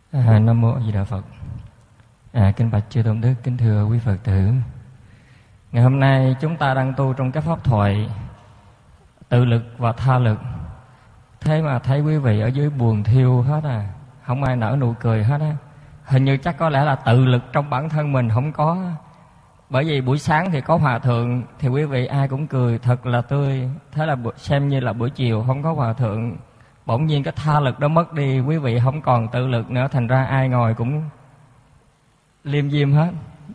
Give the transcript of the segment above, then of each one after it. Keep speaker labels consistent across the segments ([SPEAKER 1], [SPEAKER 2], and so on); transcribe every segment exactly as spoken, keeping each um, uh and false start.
[SPEAKER 1] À, Nam mô A Di Đà Phật. À, kính bạch chư tôn đức, kính thưa quý Phật tử. Ngày hôm nay chúng ta đang tu trong cái pháp thoại tự lực và tha lực. Thế mà thấy quý vị ở dưới buồn thiêu hết à, không ai nở nụ cười hết á. Hình như chắc có lẽ là tự lực trong bản thân mình không có. Bởi vì buổi sáng thì có hòa thượng thì quý vị ai cũng cười thật là tươi. Thế là xem như là buổi chiều không có hòa thượng, bỗng nhiên cái tha lực đó mất đi, quý vị không còn tự lực nữa, thành ra ai ngồi cũng liêm diêm hết.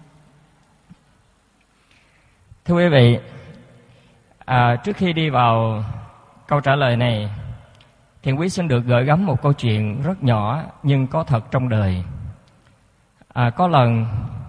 [SPEAKER 1] Thưa quý vị, à, trước khi đi vào câu trả lời này, Thiện Quý xin được gửi gắm một câu chuyện rất nhỏ nhưng có thật trong đời. À, có lần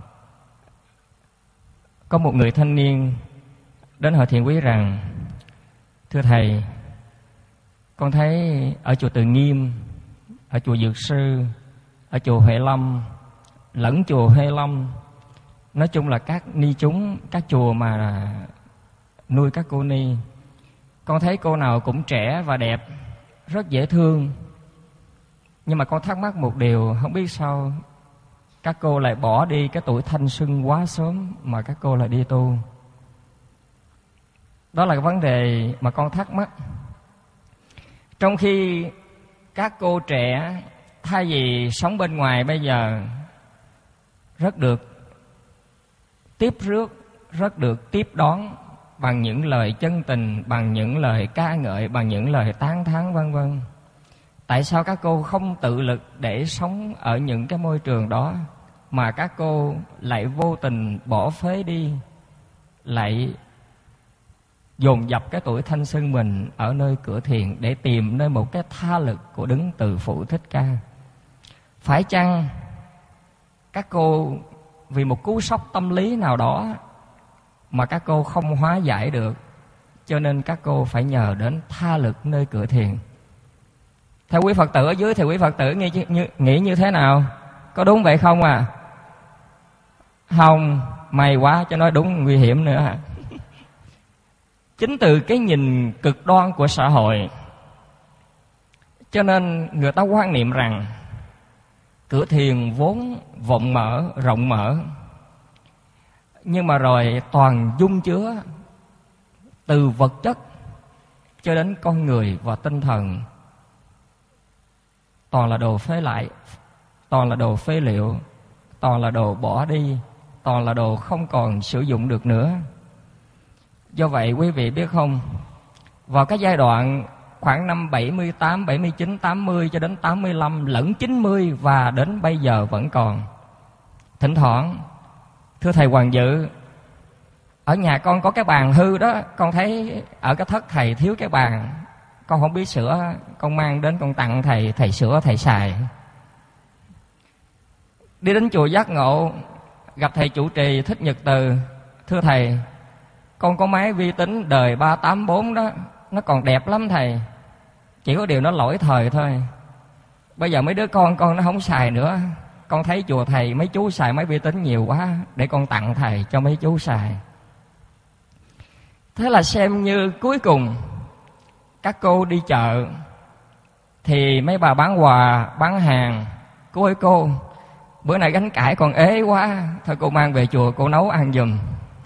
[SPEAKER 1] có một người thanh niên đến hỏi Thiện Quý rằng: thưa thầy, con thấy ở chùa Từ Nghiêm, ở chùa Dược Sư, ở chùa Huệ Lâm, lẫn chùa Huệ Lâm, nói chung là các ni chúng, các chùa mà nuôi các cô ni, con thấy cô nào cũng trẻ và đẹp, rất dễ thương. Nhưng mà con thắc mắc một điều, không biết sao các cô lại bỏ đi cái tuổi thanh xuân quá sớm mà các cô lại đi tu. Đó là cái vấn đề mà con thắc mắc. Trong khi các cô trẻ thay vì sống bên ngoài bây giờ rất được tiếp rước, rất được tiếp đón bằng những lời chân tình, bằng những lời ca ngợi, bằng những lời tán thán vân vân, tại sao các cô không tự lực để sống ở những cái môi trường đó, mà các cô lại vô tình bỏ phế đi, lại dồn dập cái tuổi thanh xuân mình ở nơi cửa thiền để tìm nơi một cái tha lực của Đứng Từ Phụ Thích Ca? Phải chăng các cô vì một cú sốc tâm lý nào đó mà các cô không hóa giải được, cho nên các cô phải nhờ đến tha lực nơi cửa thiền? Theo quý Phật tử ở dưới thì quý Phật tử nghĩ như, nghĩ như thế nào? Có đúng vậy không à? Không, may quá, cho nói đúng nguy hiểm nữa à. Chính từ cái nhìn cực đoan của xã hội, cho nên người ta quan niệm rằng cửa thiền vốn vọng mở, rộng mở, nhưng mà rồi toàn dung chứa từ vật chất cho đến con người và tinh thần, toàn là đồ phế lại, toàn là đồ phế liệu, toàn là đồ bỏ đi, toàn là đồ không còn sử dụng được nữa. Do vậy quý vị biết không, vào cái giai đoạn khoảng năm bảy mươi tám, bảy mươi chín, tám mươi cho đến tám mươi lăm lẫn chín mươi và đến bây giờ vẫn còn. Thỉnh thoảng, thưa thầy Hoàng Dự, ở nhà con có cái bàn hư đó, con thấy ở cái thất thầy thiếu cái bàn, con không biết sửa, con mang đến con tặng thầy, thầy sửa thầy xài. Đi đến chùa Giác Ngộ, gặp thầy chủ trì Thích Nhật Từ: thưa thầy, con có máy vi tính đời ba tám bốn đó, nó còn đẹp lắm thầy, chỉ có điều nó lỗi thời thôi. Bây giờ mấy đứa con con nó không xài nữa, con thấy chùa thầy mấy chú xài máy vi tính nhiều quá, để con tặng thầy cho mấy chú xài. Thế là xem như cuối cùng các cô đi chợ thì mấy bà bán quà, bán hàng: cô ơi cô, bữa nay gánh cải còn ế quá, thôi cô mang về chùa cô nấu ăn giùm.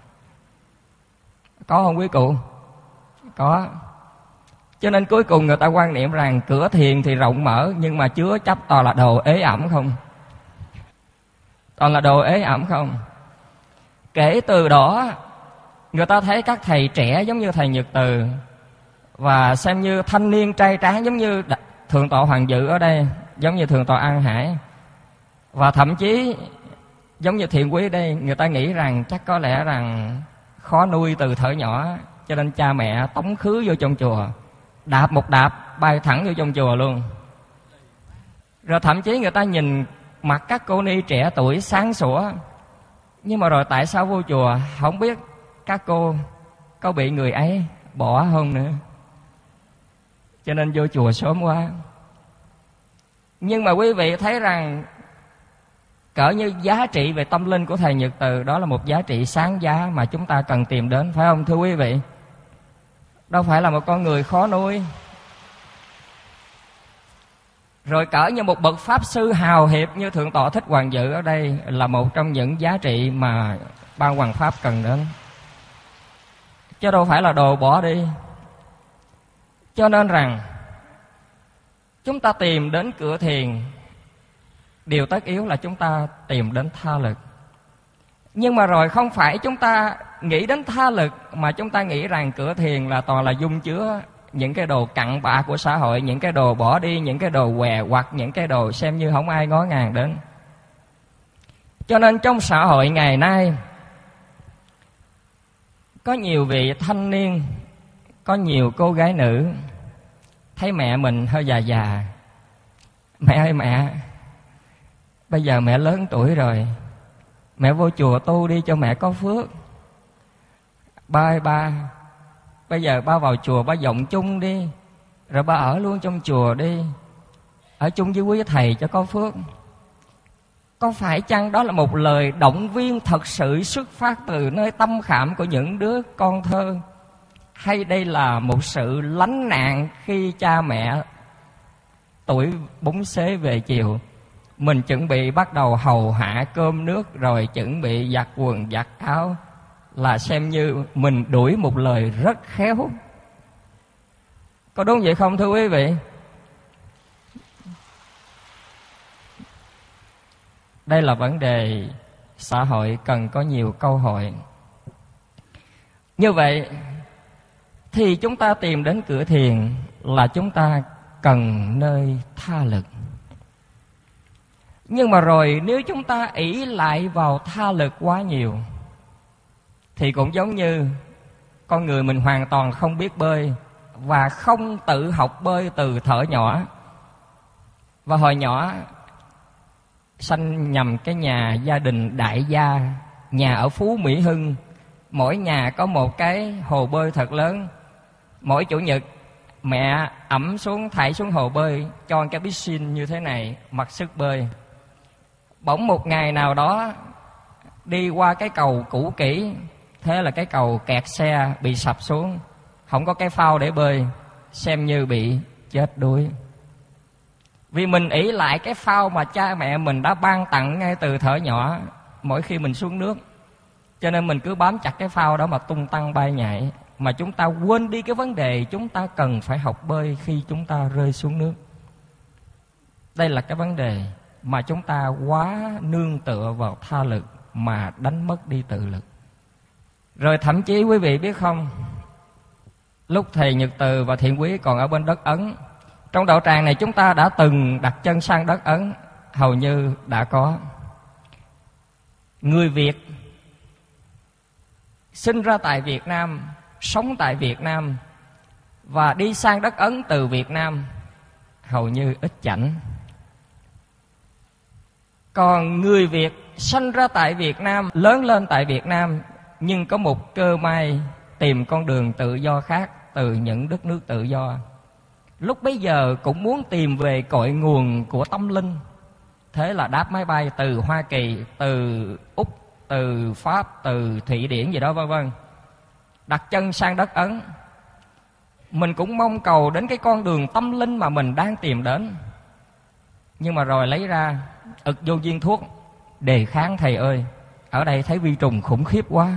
[SPEAKER 1] Có không quý cụ? Có. Cho nên cuối cùng người ta quan niệm rằng cửa thiền thì rộng mở, nhưng mà chứa chấp toàn là đồ ế ẩm không. Toàn là đồ ế ẩm không. Kể từ đó, người ta thấy các thầy trẻ giống như thầy Nhật Từ, và xem như thanh niên trai tráng giống như Thượng tọa Hoàng Dự ở đây, giống như Thượng tọa An Hải, và thậm chí giống như Thiện Quý đây, người ta nghĩ rằng chắc có lẽ rằng khó nuôi từ thở nhỏ, cho nên cha mẹ tống khứ vô trong chùa, đạp một đạp bay thẳng vô trong chùa luôn. Rồi thậm chí người ta nhìn mặt các cô ni trẻ tuổi sáng sủa, nhưng mà rồi tại sao vô chùa không biết các cô có bị người ấy bỏ không nữa, cho nên vô chùa sớm quá. Nhưng mà quý vị thấy rằng cỡ như giá trị về tâm linh của thầy Nhật Từ, đó là một giá trị sáng giá mà chúng ta cần tìm đến, phải không thưa quý vị? Đâu phải là một con người khó nuôi. Rồi cỡ như một bậc pháp sư hào hiệp như Thượng tọa Thích Hoàng Dự ở đây là một trong những giá trị mà Ban Hoằng Pháp cần đến, chứ đâu phải là đồ bỏ đi. Cho nên rằng chúng ta tìm đến cửa thiền, điều tất yếu là chúng ta tìm đến tha lực. Nhưng mà rồi không phải chúng ta nghĩ đến tha lực, mà chúng ta nghĩ rằng cửa thiền là toàn là dung chứa những cái đồ cặn bã của xã hội, những cái đồ bỏ đi, những cái đồ què hoặc những cái đồ xem như không ai ngó ngàng đến. Cho nên trong xã hội ngày nay có nhiều vị thanh niên, có nhiều cô gái nữ thấy mẹ mình hơi già già: mẹ ơi mẹ, bây giờ mẹ lớn tuổi rồi, mẹ vô chùa tu đi cho mẹ có phước. Ba ơi ba, bây giờ ba vào chùa ba dòng chung đi, rồi ba ở luôn trong chùa đi, ở chung với quý thầy cho có phước. Có phải chăng đó là một lời động viên thật sự xuất phát từ nơi tâm khảm của những đứa con thơ? Hay đây là một sự lánh nạn khi cha mẹ tuổi búng xế về chiều, mình chuẩn bị bắt đầu hầu hạ cơm nước, rồi chuẩn bị giặt quần giặt áo, là xem như mình đuổi một lời rất khéo? Có đúng vậy không thưa quý vị? Đây là vấn đề xã hội cần có nhiều câu hỏi. Như vậy thì chúng ta tìm đến cửa thiền là chúng ta cần nơi tha lực. Nhưng mà rồi nếu chúng ta ỷ lại vào tha lực quá nhiều thì cũng giống như con người mình hoàn toàn không biết bơi và không tự học bơi từ thuở nhỏ. Và hồi nhỏ sanh nhầm cái nhà gia đình đại gia, nhà ở Phú Mỹ Hưng, mỗi nhà có một cái hồ bơi thật lớn. Mỗi chủ nhật mẹ ẵm xuống, thảy xuống hồ bơi, cho cái piscine như thế này, mặc sức bơi. Bỗng một ngày nào đó đi qua cái cầu cũ kỹ, thế là cái cầu kẹt xe bị sập xuống, không có cái phao để bơi, xem như bị chết đuối. Vì mình ỷ lại cái phao mà cha mẹ mình đã ban tặng ngay từ thuở nhỏ mỗi khi mình xuống nước, cho nên mình cứ bám chặt cái phao đó mà tung tăng bay nhảy, mà chúng ta quên đi cái vấn đề chúng ta cần phải học bơi khi chúng ta rơi xuống nước. Đây là cái vấn đề mà chúng ta quá nương tựa vào tha lực mà đánh mất đi tự lực. Rồi thậm chí quý vị biết không, lúc thầy Nhật Từ và Thiện Quý còn ở bên đất Ấn, trong đạo tràng này chúng ta đã từng đặt chân sang đất Ấn, hầu như đã có. Người Việt sinh ra tại Việt Nam, sống tại Việt Nam và đi sang đất Ấn từ Việt Nam hầu như ít chảnh. Còn người Việt sinh ra tại Việt Nam, lớn lên tại Việt Nam, nhưng có một cơ may tìm con đường tự do khác từ những đất nước tự do. Lúc bấy giờ cũng muốn tìm về cội nguồn của tâm linh. Thế là đáp máy bay từ Hoa Kỳ, từ Úc, từ Pháp, từ Thụy Điển gì đó vân vân, đặt chân sang đất Ấn. Mình cũng mong cầu đến cái con đường tâm linh mà mình đang tìm đến. Nhưng mà rồi lấy ra ực vô viên thuốc đề kháng. Thầy ơi, ở đây thấy vi trùng khủng khiếp quá,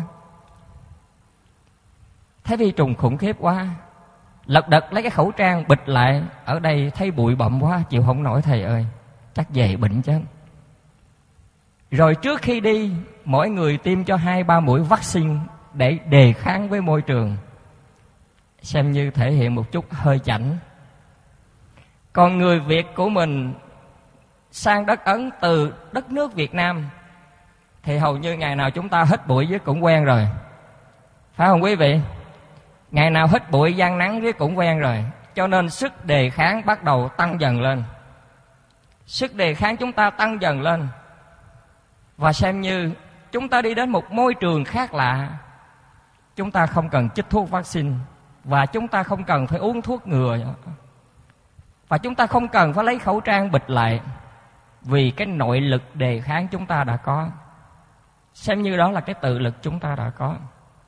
[SPEAKER 1] thấy vi trùng khủng khiếp quá. Lật đật lấy cái khẩu trang bịt lại, ở đây thấy bụi bặm quá, chịu không nổi thầy ơi, chắc về bệnh chết. Rồi trước khi đi, mỗi người tiêm cho hai ba mũi vaccine để đề kháng với môi trường, xem như thể hiện một chút hơi chảnh. Còn người Việt của mình sang đất Ấn từ đất nước Việt Nam thì hầu như ngày nào chúng ta hít bụi với cũng quen rồi, phải không quý vị? Ngày nào hít bụi gian nắng với cũng quen rồi. Cho nên sức đề kháng bắt đầu tăng dần lên. Sức đề kháng chúng ta tăng dần lên, và xem như chúng ta đi đến một môi trường khác lạ. Chúng ta không cần chích thuốc vaccine, và chúng ta không cần phải uống thuốc ngừa, và chúng ta không cần phải lấy khẩu trang bịt lại, vì cái nội lực đề kháng chúng ta đã có. Xem như đó là cái tự lực chúng ta đã có.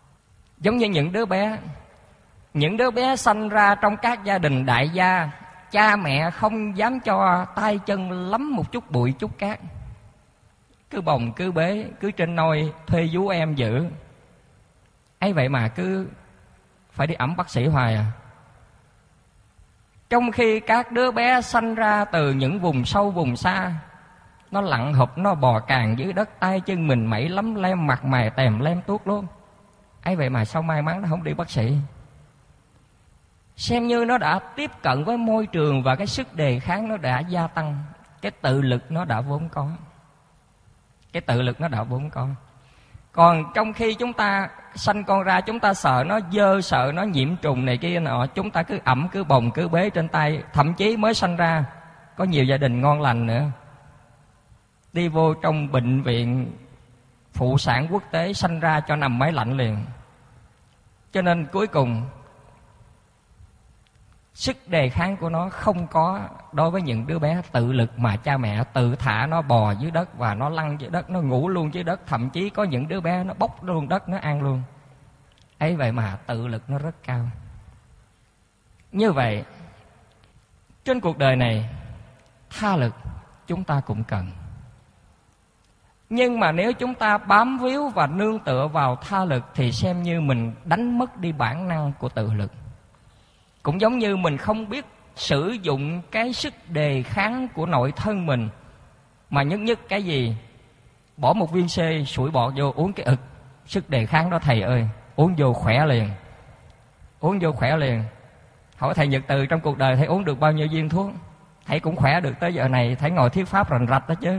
[SPEAKER 1] Giống như những đứa bé, những đứa bé sanh ra trong các gia đình đại gia, cha mẹ không dám cho tay chân lắm một chút bụi chút cát, cứ bồng cứ bế, cứ trên nôi thuê vú em giữ. Ấy vậy mà cứ phải đi ẵm bác sĩ hoài à. Trong khi các đứa bé sanh ra từ những vùng sâu vùng xa, nó lặn hụp, nó bò càng dưới đất, tay chân mình mẩy lắm lem, mặt mày tèm lem tuốt luôn. Ấy vậy mà sao may mắn nó không đi bác sĩ. Xem như nó đã tiếp cận với môi trường và cái sức đề kháng nó đã gia tăng. Cái tự lực nó đã vốn có. Cái tự lực nó đã vốn có. Còn trong khi chúng ta sanh con ra, chúng ta sợ nó dơ, sợ nó nhiễm trùng này kia nọ, chúng ta cứ ẵm, cứ bồng, cứ bế trên tay. Thậm chí mới sanh ra, có nhiều gia đình ngon lành nữa, đi vô trong bệnh viện phụ sản quốc tế, sanh ra cho nằm máy lạnh liền. Cho nên cuối cùng sức đề kháng của nó không có đối với những đứa bé tự lực mà cha mẹ tự thả nó bò dưới đất và nó lăn dưới đất, nó ngủ luôn dưới đất. Thậm chí có những đứa bé nó bốc luôn đất, nó ăn luôn. Ấy vậy mà tự lực nó rất cao. Như vậy, trên cuộc đời này, tha lực chúng ta cũng cần. Nhưng mà nếu chúng ta bám víu và nương tựa vào tha lực thì xem như mình đánh mất đi bản năng của tự lực. Cũng giống như mình không biết sử dụng cái sức đề kháng của nội thân mình, mà nhất nhất cái gì? Bỏ một viên xê sủi bọt vô uống cái ực, sức đề kháng đó thầy ơi, uống vô khỏe liền. Uống vô khỏe liền. Hỏi thầy Nhật Từ trong cuộc đời thầy uống được bao nhiêu viên thuốc? Thầy cũng khỏe được tới giờ này, thầy ngồi thuyết pháp rành rạch đó chứ.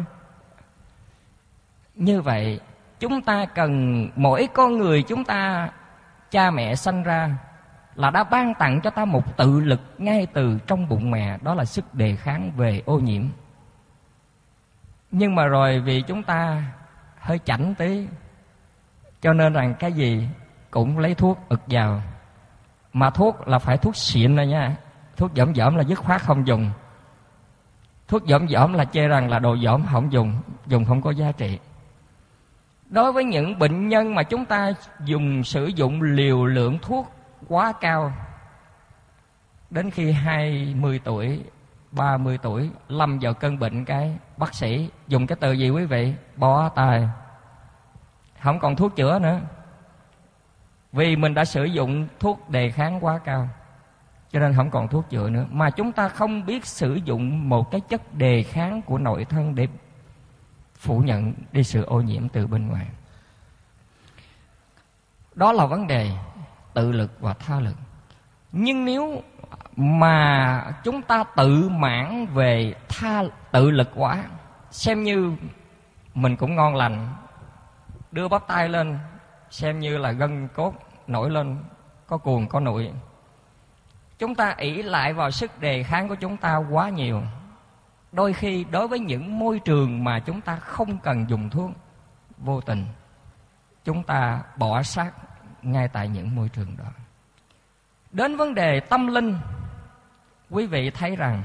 [SPEAKER 1] Như vậy, chúng ta cần, mỗi con người chúng ta, cha mẹ sanh ra là đã ban tặng cho ta một tự lực ngay từ trong bụng mẹ, đó là sức đề kháng về ô nhiễm. Nhưng mà rồi vì chúng ta hơi chảnh tí, cho nên rằng cái gì cũng lấy thuốc ực vào. Mà thuốc là phải thuốc xịn rồi nha. Thuốc dởm dởm là dứt khoát không dùng. Thuốc dởm dởm là chê rằng là đồ dởm không dùng, dùng không có giá trị. Đối với những bệnh nhân mà chúng ta dùng sử dụng liều lượng thuốc quá cao, đến khi hai mươi tuổi, ba mươi tuổi lâm vào cơn bệnh, cái bác sĩ dùng cái từ gì quý vị? Bó tay. Không còn thuốc chữa nữa. Vì mình đã sử dụng thuốc đề kháng quá cao, cho nên không còn thuốc chữa nữa. Mà chúng ta không biết sử dụng một cái chất đề kháng của nội thân để phủ nhận đi sự ô nhiễm từ bên ngoài. Đó là vấn đề tự lực và tha lực. Nhưng nếu mà chúng ta tự mãn về tha tự lực quá, xem như mình cũng ngon lành, đưa bắp tay lên xem như là gân cốt nổi lên, có cuồng có nụi. Chúng ta ỷ lại vào sức đề kháng của chúng ta quá nhiều. Đôi khi đối với những môi trường mà chúng ta không cần dùng thuốc, vô tình chúng ta bỏ xác ngay tại những môi trường đó. Đến vấn đề tâm linh, quý vị thấy rằng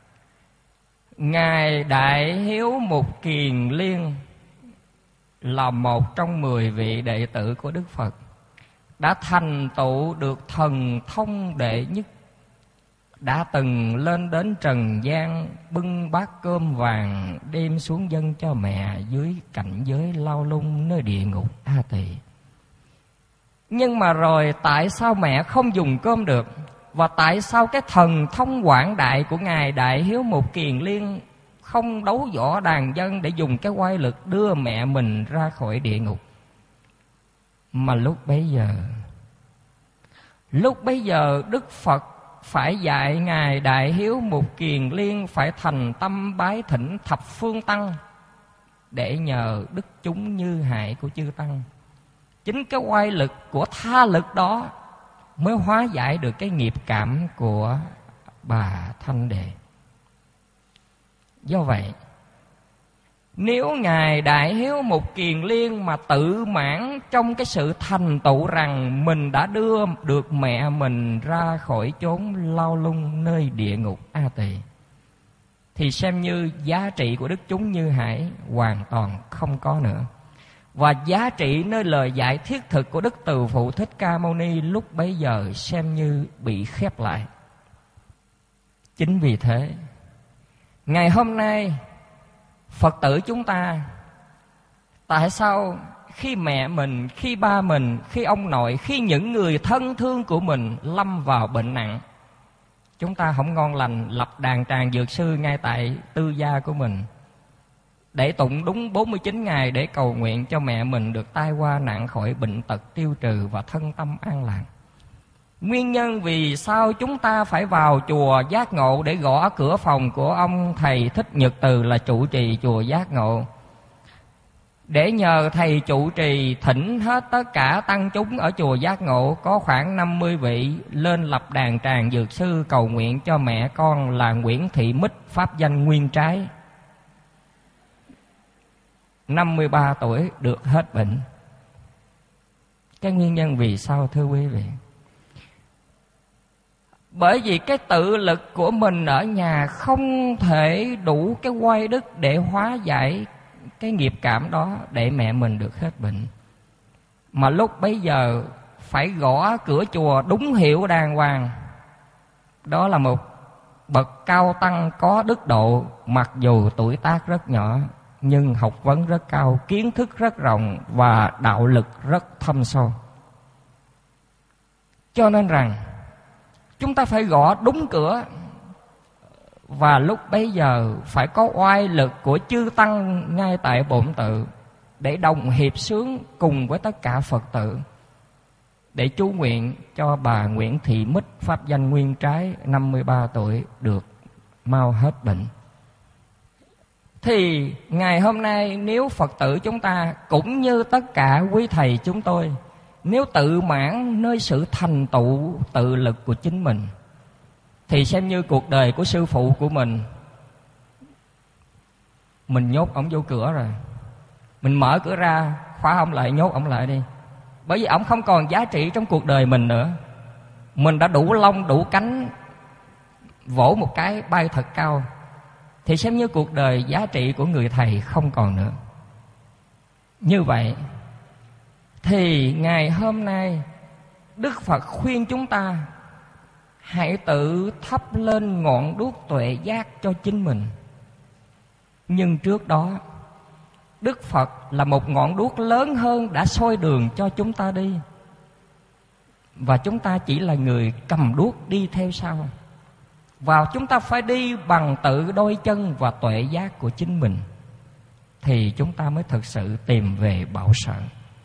[SPEAKER 1] Ngài Đại Hiếu Mục Kiền Liên là một trong mười vị đệ tử của Đức Phật, đã thành tựu được thần thông đệ nhất, đã từng lên đến trần gian bưng bát cơm vàng đem xuống dâng cho mẹ dưới cảnh giới lao lung nơi địa ngục A Tỳ. Nhưng mà rồi tại sao mẹ không dùng cơm được? Và tại sao cái thần thông quảng đại của Ngài Đại Hiếu Mục Kiền Liên không đấu võ đàn dân để dùng cái oai lực đưa mẹ mình ra khỏi địa ngục? Mà lúc bấy giờ, lúc bấy giờ Đức Phật phải dạy Ngài Đại Hiếu Mục Kiền Liên phải thành tâm bái thỉnh thập phương tăng, để nhờ đức chúng như hại của chư tăng. Chính cái oai lực của tha lực đó mới hóa giải được cái nghiệp cảm của bà Thanh Đề. Do vậy, nếu Ngài Đại Hiếu Mục Kiền Liên mà tự mãn trong cái sự thành tựu rằng mình đã đưa được mẹ mình ra khỏi chốn lao lung nơi địa ngục A Tỳ, thì xem như giá trị của đức chúng như hải hoàn toàn không có nữa. Và giá trị nơi lời dạy thiết thực của Đức Từ Phụ Thích Ca Mâu Ni lúc bấy giờ xem như bị khép lại. Chính vì thế, ngày hôm nay Phật tử chúng ta, tại sao khi mẹ mình, khi ba mình, khi ông nội, khi những người thân thương của mình lâm vào bệnh nặng, chúng ta không ngon lành lập đàn tràng dược sư ngay tại tư gia của mình để tụng đúng bốn mươi chín ngày để cầu nguyện cho mẹ mình được tai qua nạn khỏi bệnh tật tiêu trừ và thân tâm an lạc? Nguyên nhân vì sao chúng ta phải vào chùa Giác Ngộ để gõ cửa phòng của ông thầy Thích Nhật Từ là trụ trì chùa Giác Ngộ, để nhờ thầy trụ trì thỉnh hết tất cả tăng chúng ở chùa Giác Ngộ có khoảng năm mươi vị lên lập đàn tràng dược sư cầu nguyện cho mẹ con là Nguyễn Thị Mích, pháp danh Nguyên Trái, năm mươi ba tuổi được hết bệnh. Cái nguyên nhân vì sao thưa quý vị? Bởi vì cái tự lực của mình ở nhà không thể đủ cái oai đức để hóa giải cái nghiệp cảm đó để mẹ mình được hết bệnh. Mà lúc bấy giờ phải gõ cửa chùa đúng hiệu đàng hoàng. Đó là một bậc cao tăng có đức độ, mặc dù tuổi tác rất nhỏ nhưng học vấn rất cao, kiến thức rất rộng và đạo lực rất thâm sâu. Cho nên rằng chúng ta phải gõ đúng cửa, và lúc bấy giờ phải có oai lực của chư tăng ngay tại bổn tự để đồng hiệp xướng cùng với tất cả Phật tử để chú nguyện cho bà Nguyễn Thị Mích, pháp danh Nguyên Trái, năm mươi ba tuổi được mau hết bệnh. Thì ngày hôm nay nếu Phật tử chúng ta cũng như tất cả quý thầy chúng tôi, nếu tự mãn nơi sự thành tựu tự lực của chính mình, thì xem như cuộc đời của sư phụ của mình, mình nhốt ổng vô cửa rồi, mình mở cửa ra khóa ổng lại, nhốt ổng lại đi. Bởi vì ổng không còn giá trị trong cuộc đời mình nữa. Mình đã đủ lông đủ cánh, vỗ một cái bay thật cao, thì xem như cuộc đời giá trị của người thầy không còn nữa. Như vậy thì ngày hôm nay Đức Phật khuyên chúng ta hãy tự thắp lên ngọn đuốc tuệ giác cho chính mình. Nhưng trước đó Đức Phật là một ngọn đuốc lớn hơn đã soi đường cho chúng ta đi, và chúng ta chỉ là người cầm đuốc đi theo sau. Và chúng ta phải đi bằng tự đôi chân và tuệ giác của chính mình, thì chúng ta mới thực sự tìm về bảo sở.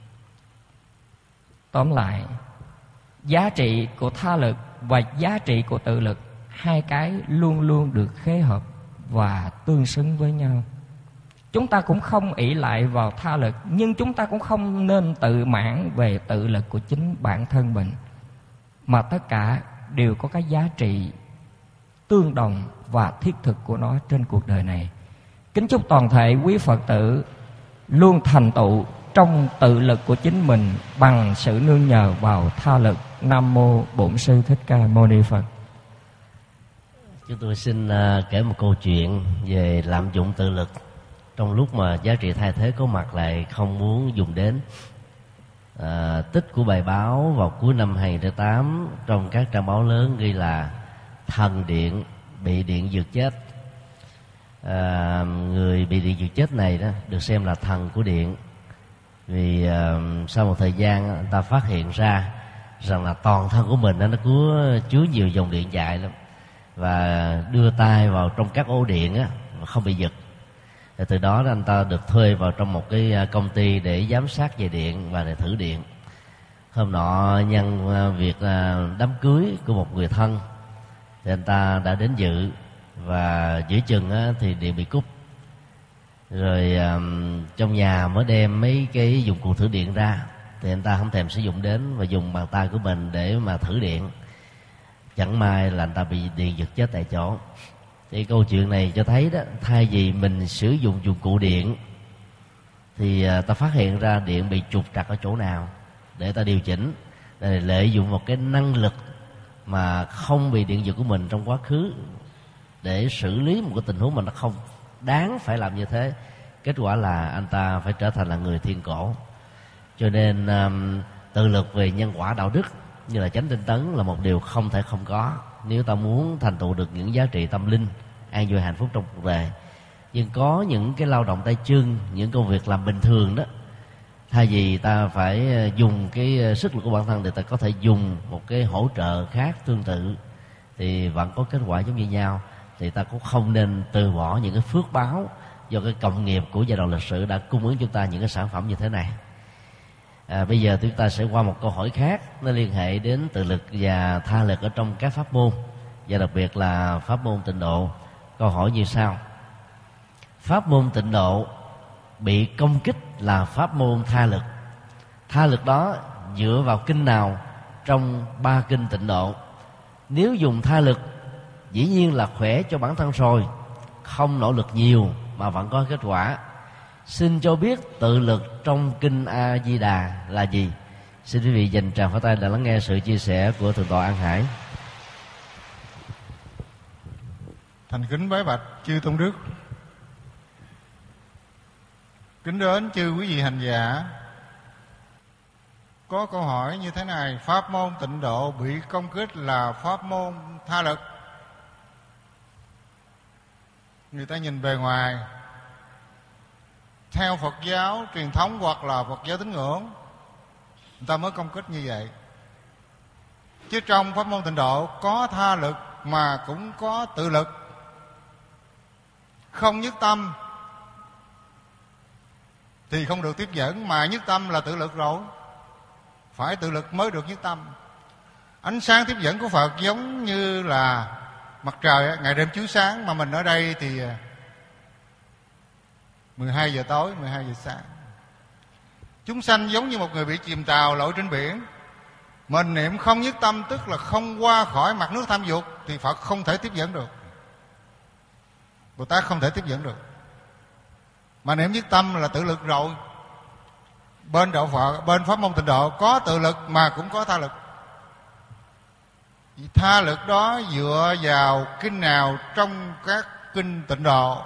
[SPEAKER 1] Tóm lại, giá trị của tha lực và giá trị của tự lực, hai cái luôn luôn được khế hợp và tương xứng với nhau. Chúng ta cũng không ỷ lại vào tha lực, nhưng chúng ta cũng không nên tự mãn về tự lực của chính bản thân mình, mà tất cả đều có cái giá trị tương đồng và thiết thực của nó trên cuộc đời này. Kính chúc toàn thể quý Phật tử luôn thành tựu trong tự lực của chính mình bằng sự nương nhờ vào tha lực. Nam mô Bổn Sư Thích Ca Mâu Ni Phật.
[SPEAKER 2] Chúng tôi xin uh, kể một câu chuyện về lạm dụng tự lực trong lúc mà giá trị thay thế có mặt lại không muốn dùng đến. À, tích của bài báo vào cuối năm hai nghìn không trăm lẻ tám trong các trang báo lớn ghi là thần điện bị điện giật chết. À, người bị điện giật chết này đó được xem là thần của điện, vì à, sau một thời gian người ta phát hiện ra rằng là toàn thân của mình đó, nó có chứa nhiều dòng điện chạy lắm, và đưa tay vào trong các ổ điện á mà không bị giật. Và từ đó anh ta được thuê vào trong một cái công ty để giám sát về điện và để thử điện. Hôm nọ nhân việc đám cưới của một người thân thì anh ta đã đến dự, và giữa chừng thì điện bị cúp. Rồi trong nhà mới đem mấy cái dụng cụ thử điện ra, thì anh ta không thèm sử dụng đến và dùng bàn tay của mình để mà thử điện. Chẳng may là anh ta bị điện giật chết tại chỗ. Thì câu chuyện này cho thấy đó, thay vì mình sử dụng dụng cụ điện thì ta phát hiện ra điện bị trục trặc ở chỗ nào để ta điều chỉnh, để lợi dụng một cái năng lực mà không bị điện giật của mình trong quá khứ để xử lý một cái tình huống mà nó không đáng phải làm như thế. Kết quả là anh ta phải trở thành là người thiên cổ. Cho nên um, tự lực về nhân quả đạo đức như là chánh tinh tấn là một điều không thể không có. nếu ta muốn thành tựu được những giá trị tâm linh, an vui hạnh phúc trong cuộc đời. Nhưng có những cái lao động tay chân, những công việc làm bình thường đó, thay vì ta phải dùng cái sức lực của bản thân thì ta có thể dùng một cái hỗ trợ khác tương tự thì vẫn có kết quả giống như nhau. Thì ta cũng không nên từ bỏ những cái phước báo do cái cộng nghiệp của giai đoạn lịch sử đã cung ứng chúng ta những cái sản phẩm như thế này. À, bây giờ chúng ta sẽ qua một câu hỏi khác, nó liên hệ đến tự lực và tha lực ở trong các pháp môn, và đặc biệt là pháp môn tịnh độ. Câu hỏi như sau: pháp môn tịnh độ bị công kích là pháp môn tha lực. Tha lực đó dựa vào kinh nào trong ba kinh tịnh độ? Nếu dùng tha lực, dĩ nhiên là khỏe cho bản thân rồi, không nỗ lực nhiều mà vẫn có kết quả. Xin cho biết tự lực trong kinh A Di Đà là gì? Xin quý vị dành tràng pháo tay để lắng nghe sự chia sẻ của Thượng tọa An Hải.
[SPEAKER 3] Thành kính bái bạch chư tôn đức, kính đến chư quý vị hành giả. Có câu hỏi như thế này: pháp môn tịnh độ bị công kích là pháp môn tha lực. Người ta nhìn bề ngoài, theo Phật giáo truyền thống hoặc là Phật giáo tín ngưỡng, người ta mới công kích như vậy. Chứ trong pháp môn tịnh độ có tha lực mà cũng có tự lực. Không nhất tâm thì không được tiếp dẫn, mà nhất tâm là tự lực rồi. Phải tự lực mới được nhất tâm. Ánh sáng tiếp dẫn của Phật giống như là mặt trời ngày đêm chiếu sáng, mà mình ở đây thì mười hai giờ tối, mười hai giờ sáng. Chúng sanh giống như một người bị chìm tàu lội trên biển. Mình niệm không nhất tâm, tức là không qua khỏi mặt nước tham dục, thì Phật không thể tiếp dẫn được, Bồ Tát không thể tiếp dẫn được. Mà niệm nhất tâm là tự lực rồi. Bên đạo Phật, bên pháp môn tịnh độ có tự lực mà cũng có tha lực. Tha lực đó dựa vào kinh nào trong các kinh tịnh độ?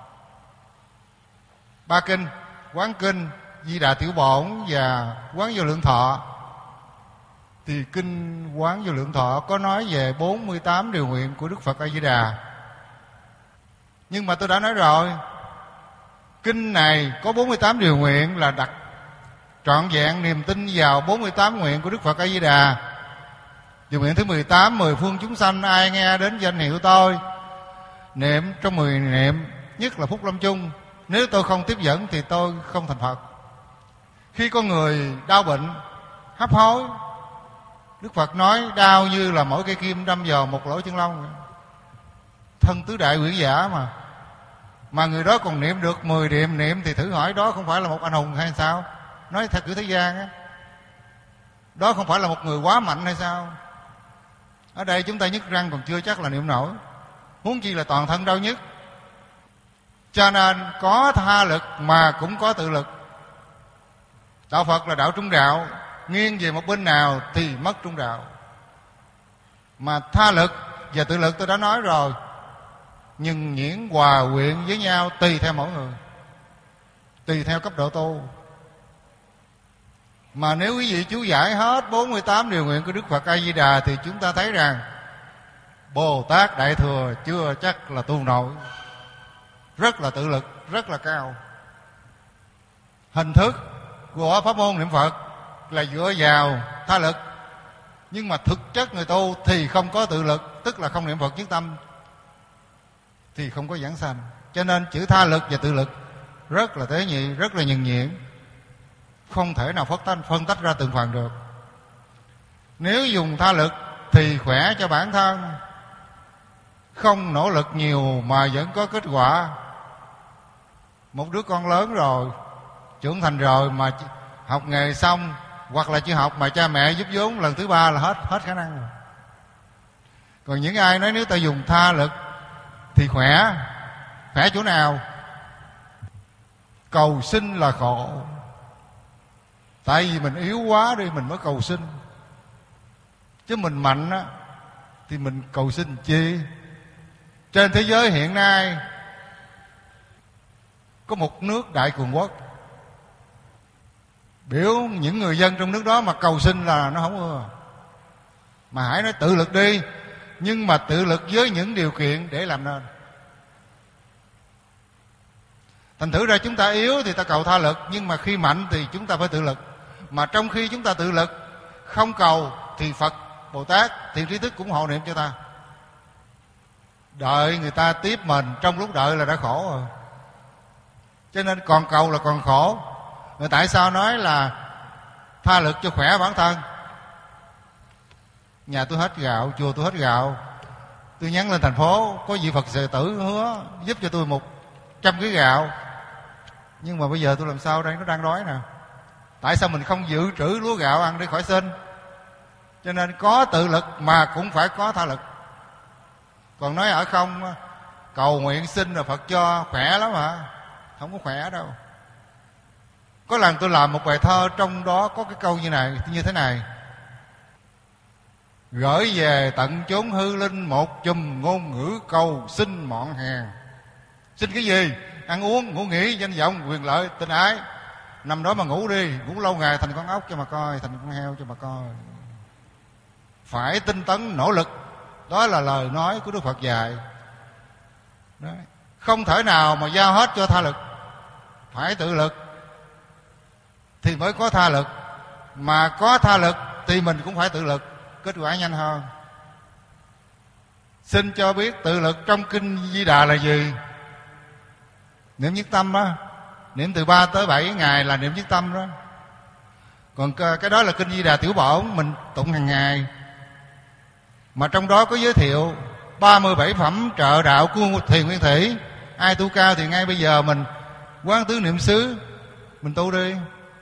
[SPEAKER 3] Ba kinh: Quán Kinh, Di Đà Tiểu Bổn và Quán Vô Lượng Thọ. Thì kinh Quán Vô Lượng Thọ có nói về bốn mươi tám điều nguyện của Đức Phật A Di Đà. Nhưng mà tôi đã nói rồi, kinh này có bốn mươi tám điều nguyện là đặt trọn vẹn niềm tin vào bốn mươi tám nguyện của Đức Phật A Di Đà. Điều nguyện thứ mười tám: mười phương chúng sanh ai nghe đến danh hiệu tôi, niệm trong mười niệm nhất là phúc lâm chung, nếu tôi không tiếp dẫn thì tôi không thành Phật. Khi con người đau bệnh, hấp hối, Đức Phật nói đau như là mỗi cây kim đâm vào một lỗ chân lông. Thân tứ đại quyển giả mà Mà người đó còn niệm được mười niệm niệm thì thử hỏi đó không phải là một anh hùng hay sao? Nói theo kiểu thế gian á, đó không phải là một người quá mạnh hay sao? Ở đây chúng ta nhức răng còn chưa chắc là niệm nổi, huống chi là toàn thân đau nhức. Cho nên có tha lực mà cũng có tự lực. Đạo Phật là đạo trung đạo, nghiêng về một bên nào thì mất trung đạo. Mà tha lực và tự lực tôi đã nói rồi, nhưng nhuyễn hòa quyện với nhau tùy theo mỗi người, tùy theo cấp độ tu. Mà nếu quý vị chú giải hết bốn mươi tám điều nguyện của Đức Phật A Di Đà thì chúng ta thấy rằng Bồ Tát Đại Thừa chưa chắc là tu nổi, rất là tự lực, rất là cao. Hình thức của pháp môn niệm Phật là dựa vào tha lực, nhưng mà thực chất người tu thì không có tự lực, tức là không niệm Phật nhất tâm, thì không có giảng sanh. Cho nên chữ tha lực và tự lực rất là tế nhị, rất là nhuần nhuyễn, không thể nào phân tách, phân tách ra từng phần được. Nếu dùng tha lực thì khỏe cho bản thân, không nỗ lực nhiều mà vẫn có kết quả. Một đứa con lớn rồi, trưởng thành rồi mà học nghề xong, hoặc là chưa học mà cha mẹ giúp vốn lần thứ ba là hết hết khả năng rồi. Còn những ai nói nếu ta dùng tha lực thì khỏe, khỏe chỗ nào? Cầu sinh là khổ. Tại vì mình yếu quá đi mình mới cầu sinh, chứ mình mạnh á thì mình cầu sinh chi? Trên thế giới hiện nay có một nước đại cường quốc, biểu những người dân trong nước đó mà cầu sinh là nó không ưa. Mà hãy nói tự lực đi, nhưng mà tự lực với những điều kiện để làm nên. Thành thử ra chúng ta yếu thì ta cầu tha lực, nhưng mà khi mạnh thì chúng ta phải tự lực. Mà trong khi chúng ta tự lực không cầu thì Phật, Bồ Tát, Thiện Tri Thức cũng hộ niệm cho ta. Đợi người ta tiếp mình, trong lúc đợi là đã khổ rồi. Cho nên còn cầu là còn khổ. Rồi tại sao nói là tha lực cho khỏe bản thân? Nhà tôi hết gạo, chùa tôi hết gạo, tôi nhắn lên thành phố có vị Phật sự tử hứa giúp cho tôi một trăm ký gạo. Nhưng mà bây giờ tôi làm sao đây, nó đang đói nè. Tại sao mình không dự trữ lúa gạo ăn để khỏi sinh? Cho nên có tự lực mà cũng phải có tha lực. Còn nói ở không cầu nguyện xin là Phật cho, khỏe lắm hả? Không có khỏe đâu. Có lần tôi làm một bài thơ, trong đó có cái câu như này, như thế này: gửi về tận chốn hư linh một chùm ngôn ngữ cầu xin mọn hèn. Xin cái gì? Ăn uống, ngủ nghỉ, danh vọng, quyền lợi, tình ái. Nằm đó mà ngủ đi, ngủ lâu ngày thành con ốc cho mà coi, thành con heo cho mà coi. Phải tinh tấn nỗ lực. Đó là lời nói của Đức Phật dạy. Đấy. Không thể nào mà giao hết cho tha lực, phải tự lực thì mới có tha lực. Mà có tha lực thì mình cũng phải tự lực, kết quả nhanh hơn. Xin cho biết tự lực trong Kinh Di Đà là gì? Niệm nhất tâm đó. Niệm từ ba tới bảy ngày là niệm nhất tâm đó. Còn cái đó là Kinh Di Đà Tiểu Bổn, mình tụng hàng ngày. Mà trong đó có giới thiệu ba mươi bảy phẩm trợ đạo của Thiền Nguyên Thủy. Ai tu cao thì ngay bây giờ mình quán tứ niệm xứ, mình tu đi.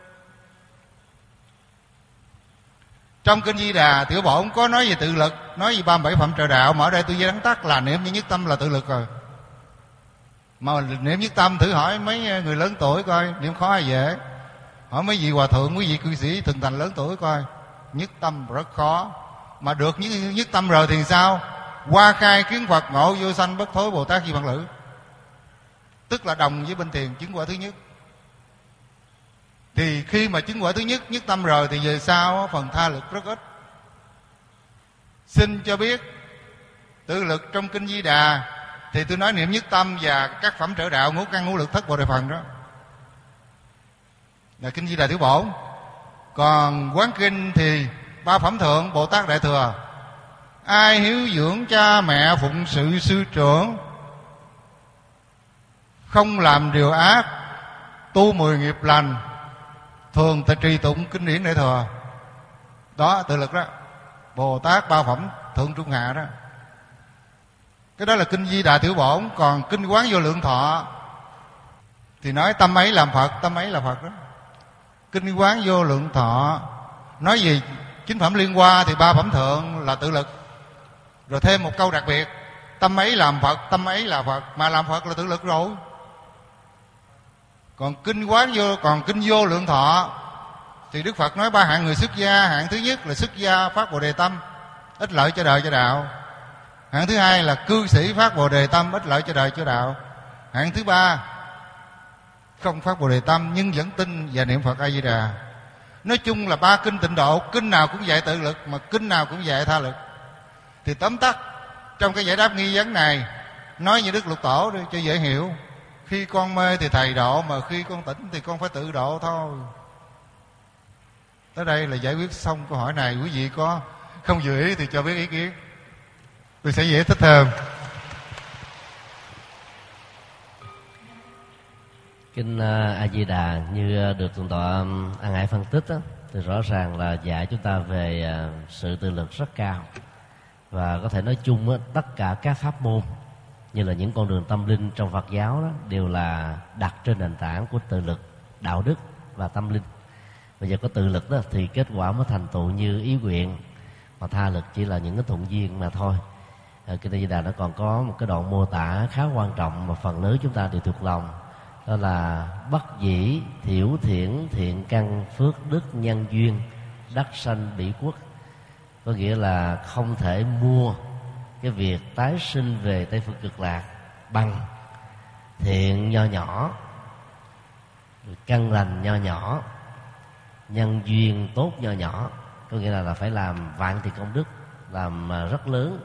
[SPEAKER 3] Trong Kinh Di Đà Tiểu Bổn có nói về tự lực, nói về ba mươi bảy phẩm trợ đạo. Mà ở đây tôi vắn tắt là niệm nhất tâm là tự lực rồi. Mà niệm nhất tâm thử hỏi mấy người lớn tuổi coi, niệm khó hay dễ? Hỏi mấy vị hòa thượng, mấy vị cư sĩ thường thành lớn tuổi coi, nhất tâm rất khó. Mà được nhất, nhất tâm rồi thì sao? Hoa khai kiến Phật, ngộ vô sanh bất thối Bồ Tát Di Văn Lữ. Tức là đồng với bên Thiền chứng quả thứ nhất. Thì khi mà chứng quả thứ nhất, nhất tâm rồi thì về sau phần tha lực rất ít. Xin cho biết tự lực trong Kinh Di Đà thì tôi nói niệm nhất tâm và các phẩm trợ đạo, ngũ căn ngũ lực thất Bồ Đề Phần đó là Kinh Di Đà Tiểu Bổn. Còn quán kinh thì ba phẩm thượng Bồ Tát Đại Thừa: ai hiếu dưỡng cha mẹ, phụng sự sư trưởng, không làm điều ác, tu mười nghiệp lành, thường tại trì tụng kinh điển Đại Thừa. Đó, tự lực đó. Bồ Tát ba phẩm thượng trung hạ đó. Cái đó là Kinh Di Đà Tiểu Bổn. Còn Kinh Quán Vô Lượng Thọ thì nói tâm ấy làm Phật, tâm ấy là Phật đó. Kinh Quán Vô Lượng Thọ nói gì chính phẩm liên hoa thì ba phẩm thượng là tự lực. Rồi thêm một câu đặc biệt: tâm ấy làm Phật, tâm ấy là Phật. Mà làm Phật là tự lực rồi. Còn Kinh Quán Vô, còn Kinh Vô Lượng Thọ thì Đức Phật nói ba hạng người xuất gia. Hạng thứ nhất là xuất gia phát Bồ Đề tâm, ích lợi cho đời cho đạo. Hạng thứ hai là cư sĩ phát Bồ Đề tâm, ích lợi cho đời cho đạo. Hạng thứ ba không phát Bồ Đề tâm nhưng vẫn tin và niệm Phật A Di Đà. Nói chung là ba kinh tịnh độ, kinh nào cũng dạy tự lực, mà kinh nào cũng dạy tha lực. Thì tóm tắt trong cái giải đáp nghi vấn này, nói như Đức Lục Tổ đi cho dễ hiểu: khi con mê thì thầy độ, mà khi con tỉnh thì con phải tự độ thôi. Tới đây là giải quyết xong câu hỏi này. Quý vị có không vừa ý thì cho biết ý kiến, tôi sẽ giải thích thêm.
[SPEAKER 2] Kinh A Di Đà như được thượng tọa An Hải phân tích đó, thì rõ ràng là dạy chúng ta về sự tự lực rất cao. Và có thể nói chung đó, tất cả các pháp môn như là những con đường tâm linh trong Phật giáo đó đều là đặt trên nền tảng của tự lực, đạo đức và tâm linh. Bây giờ có tự lực đó thì kết quả mới thành tựu như ý nguyện, mà tha lực chỉ là những cái thuận duyên mà thôi. Kinh A Di Đà nó còn có một cái đoạn mô tả khá quan trọng mà phần lớn chúng ta đều thuộc lòng, đó là bất dĩ thiểu thiển thiện căn phước đức nhân duyên đắc sanh bỉ quốc. Có nghĩa là không thể mua cái việc tái sinh về Tây Phương Cực Lạc bằng thiện nho nhỏ, căn lành nho nhỏ, nhân duyên tốt nho nhỏ. Có nghĩa là, là phải làm vạn tiền công đức, làm rất lớn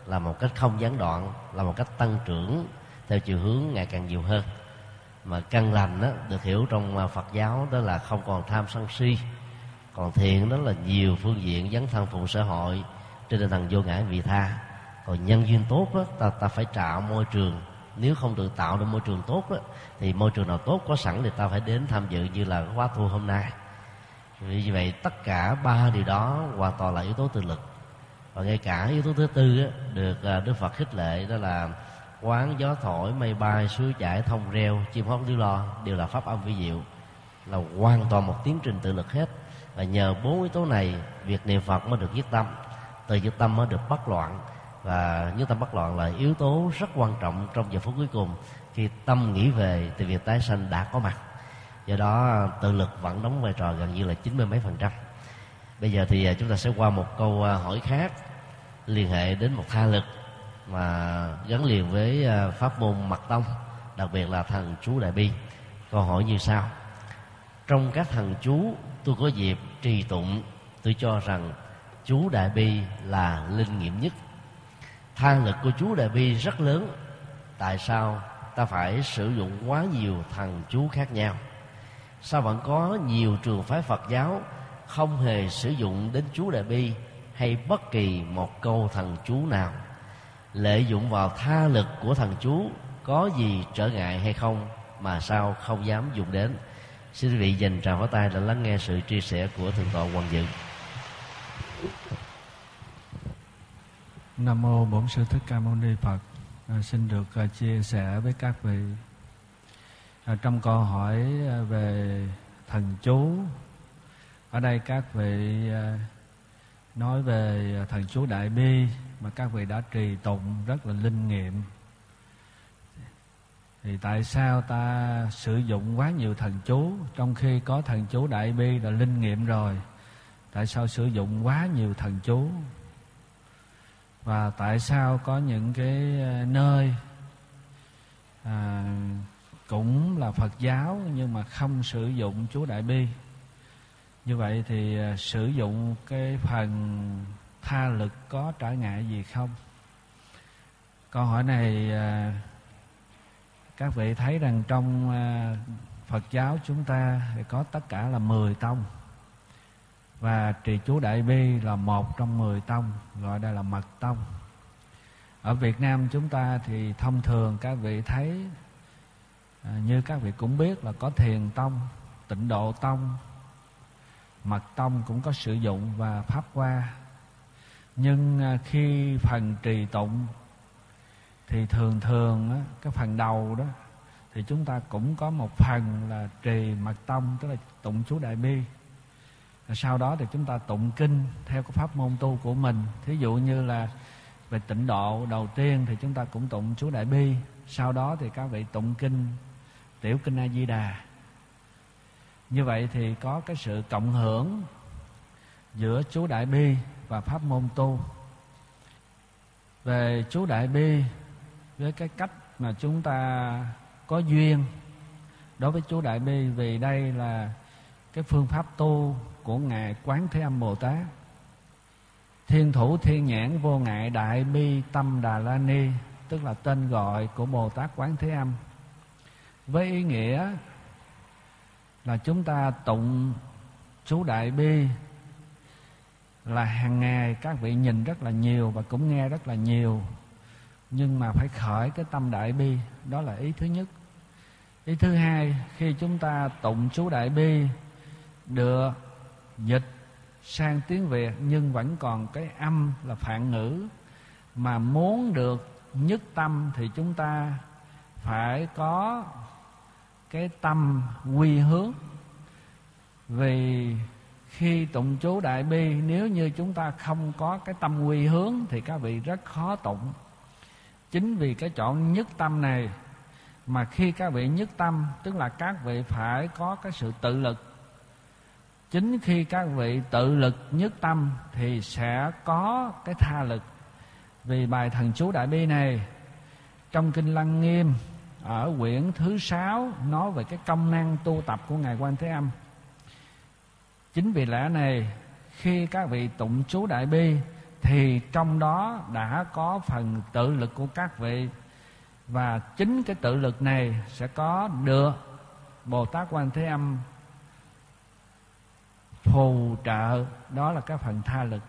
[SPEAKER 2] là một cách không gián đoạn, là một cách tăng trưởng theo chiều hướng ngày càng nhiều hơn. Mà căn lành đó, được hiểu trong Phật giáo đó là không còn tham sân si. Còn thiện đó là nhiều phương diện dấn thân phụng xã hội trên tinh thần vô ngã vị tha. Còn nhân duyên tốt đó, ta, ta phải tạo môi trường. Nếu không được tạo được môi trường tốt đó, thì môi trường nào tốt có sẵn thì ta phải đến tham dự như là khóa tu hôm nay. Vì vậy tất cả ba điều đó hoàn toàn là yếu tố tự lực. Và ngay cả yếu tố thứ tư đó, được Đức Phật khích lệ, đó là quán gió thổi mây bay, suối chảy thông reo, chim hót líu lo, đều là pháp âm vi diệu, là hoàn toàn một tiến trình tự lực hết. Và nhờ bốn yếu tố này, việc niệm Phật mới được nhất tâm, từ nhất tâm mới được bất loạn. Và nhất tâm bất loạn là yếu tố rất quan trọng trong giờ phút cuối cùng, khi tâm nghĩ về thì việc tái sanh đã có mặt. Do đó tự lực vẫn đóng vai trò gần như là chín mươi mấy phần trăm. Bây giờ thì chúng ta sẽ qua một câu hỏi khác liên hệ đến một tha lực mà gắn liền với pháp môn mật tông, đặc biệt là thần chú Đại Bi. Câu hỏi như sau: trong các thần chú tôi có dịp trì tụng, tôi cho rằng chú Đại Bi là linh nghiệm nhất. Tha lực của chú Đại Bi rất lớn, tại sao ta phải sử dụng quá nhiều thần chú khác nhau? Sao vẫn có nhiều trường phái Phật giáo không hề sử dụng đến chú Đại Bi hay bất kỳ một câu thần chú nào? Lợi dụng vào tha lực của thần chú có gì trở ngại hay không mà sao không dám dùng đến? Xin quý vị dành tràng pháo tay để lắng nghe sự chia sẻ của Thượng tọa Hoàng Dự.
[SPEAKER 4] Nam mô Bổn Sư Thích Ca Mâu Ni Phật. À, xin được à, chia sẻ với các vị. À, trong câu hỏi à, về thần chú, ở đây các vị à, nói về à, thần chú Đại Bi mà các vị đã trì tụng rất là linh nghiệm. Thì tại sao ta sử dụng quá nhiều thần chú trong khi có thần chú Đại Bi là linh nghiệm rồi? Tại sao sử dụng quá nhiều thần chú? Và tại sao có những cái nơi à, cũng là Phật giáo nhưng mà không sử dụng chú Đại Bi? Như vậy thì à, sử dụng cái phần tha lực có trở ngại gì không? Câu hỏi này à, các vị thấy rằng trong à, Phật giáo chúng ta thì có tất cả là mười tông, và trì chú Đại Bi là một trong mười tông, gọi đây là mật tông. Ở Việt Nam chúng ta thì thông thường các vị thấy à, như các vị cũng biết là có Thiền tông, Tịnh Độ tông, Mật tông cũng có sử dụng, và Pháp Hoa. Nhưng à, khi phần trì tụng thì thường thường á, cái phần đầu đó thì chúng ta cũng có một phần là trì Mật tông, tức là tụng chú Đại Bi. Sau đó thì chúng ta tụng kinh theo cái pháp môn tu của mình. Thí dụ như là về Tịnh Độ đầu tiên thì chúng ta cũng tụng chú Đại Bi, sau đó thì các vị tụng kinh Tiểu Kinh A Di Đà. Như vậy thì có cái sự cộng hưởng giữa chú Đại Bi và pháp môn tu. Về chú Đại Bi, với cái cách mà chúng ta có duyên đối với chú Đại Bi, vì đây là cái phương pháp tu của Ngài Quán Thế Âm Bồ Tát. Thiên thủ thiên nhãn vô ngại đại bi tâm Đà La Ni, tức là tên gọi của Bồ Tát Quán Thế Âm, với ý nghĩa là chúng ta tụng chú Đại Bi là hàng ngày các vị nhìn rất là nhiều và cũng nghe rất là nhiều, nhưng mà phải khởi cái tâm Đại Bi. Đó là ý thứ nhất. Ý thứ hai, khi chúng ta tụng chú Đại Bi được dịch sang tiếng Việt nhưng vẫn còn cái âm là Phạn ngữ, mà muốn được nhất tâm thì chúng ta phải có cái tâm quy hướng. Vì khi tụng chú Đại Bi, nếu như chúng ta không có cái tâm quy hướng thì các vị rất khó tụng. Chính vì cái chọn nhất tâm này mà khi các vị nhất tâm, tức là các vị phải có cái sự tự lực. Chính khi các vị tự lực nhất tâm thì sẽ có cái tha lực. Vì bài thần chú Đại Bi này trong Kinh Lăng Nghiêm ở quyển thứ sáu nói về cái công năng tu tập của Ngài Quan Thế Âm. Chính vì lẽ này, khi các vị tụng chú Đại Bi, thì trong đó đã có phần tự lực của các vị, và chính cái tự lực này sẽ có được Bồ Tát Quan Thế Âm phù trợ, đó là cái phần tha lực.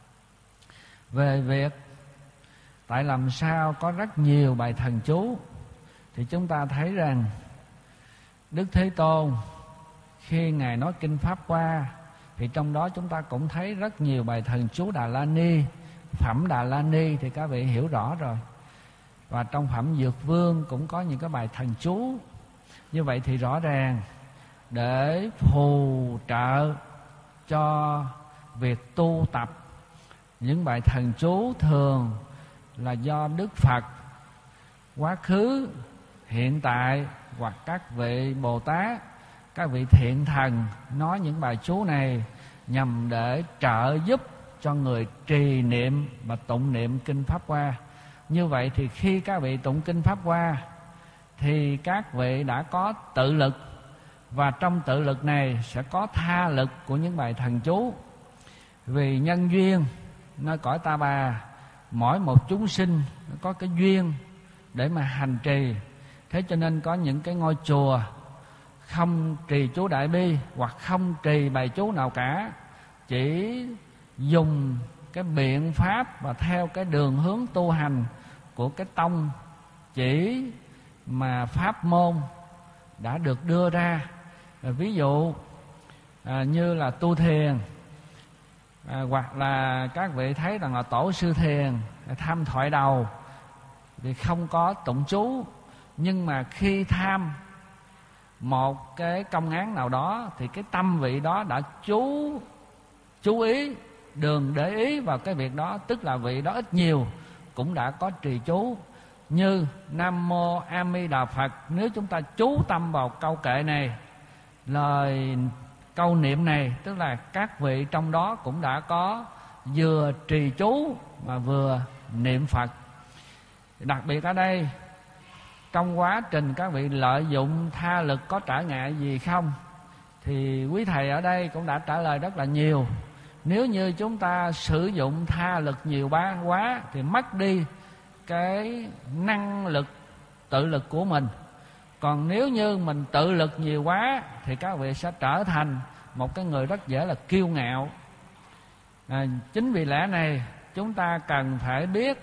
[SPEAKER 4] Về việc tại làm sao có rất nhiều bài thần chú, thì chúng ta thấy rằng Đức Thế Tôn khi Ngài nói Kinh Pháp Hoa, thì trong đó chúng ta cũng thấy rất nhiều bài thần chú Đà La Ni, phẩm Đà La Ni thì các vị hiểu rõ rồi. Và trong phẩm Dược Vương cũng có những cái bài thần chú. Như vậy thì rõ ràng để phù trợ cho việc tu tập những bài thần chú thường là do Đức Phật quá khứ, hiện tại hoặc các vị Bồ Tát, các vị thiện thần nói những bài chú này nhằm để trợ giúp cho người trì niệm và tụng niệm Kinh Pháp Hoa. Như vậy thì khi các vị tụng Kinh Pháp Hoa thì các vị đã có tự lực, và trong tự lực này sẽ có tha lực của những bài thần chú. Vì nhân duyên nơi cõi Ta Bà, mỗi một chúng sinh có cái duyên để mà hành trì. Thế cho nên có những cái ngôi chùa không trì chú Đại Bi hoặc không trì bài chú nào cả, chỉ dùng cái biện pháp và theo cái đường hướng tu hành của cái tông chỉ mà pháp môn đã được đưa ra. Ví dụ à, như là tu thiền, à, hoặc là các vị thấy rằng là tổ sư thiền tham thoại đầu thì không có tụng chú, nhưng mà khi tham một cái công án nào đó thì cái tâm vị đó đã chú chú ý, đừng để ý vào cái việc đó, tức là vị đó ít nhiều cũng đã có trì chú. Như Nam Mô A Di Đà Phật, nếu chúng ta chú tâm vào câu kệ này, lời câu niệm này, tức là các vị trong đó cũng đã có vừa trì chú mà vừa niệm Phật. Đặc biệt ở đây, trong quá trình các vị lợi dụng tha lực có trở ngại gì không, thì quý thầy ở đây cũng đã trả lời rất là nhiều. Nếu như chúng ta sử dụng tha lực nhiều quá, quá thì mất đi cái năng lực tự lực của mình. Còn nếu như mình tự lực nhiều quá thì các vị sẽ trở thành một cái người rất dễ là kiêu ngạo. À, chính vì lẽ này chúng ta cần phải biết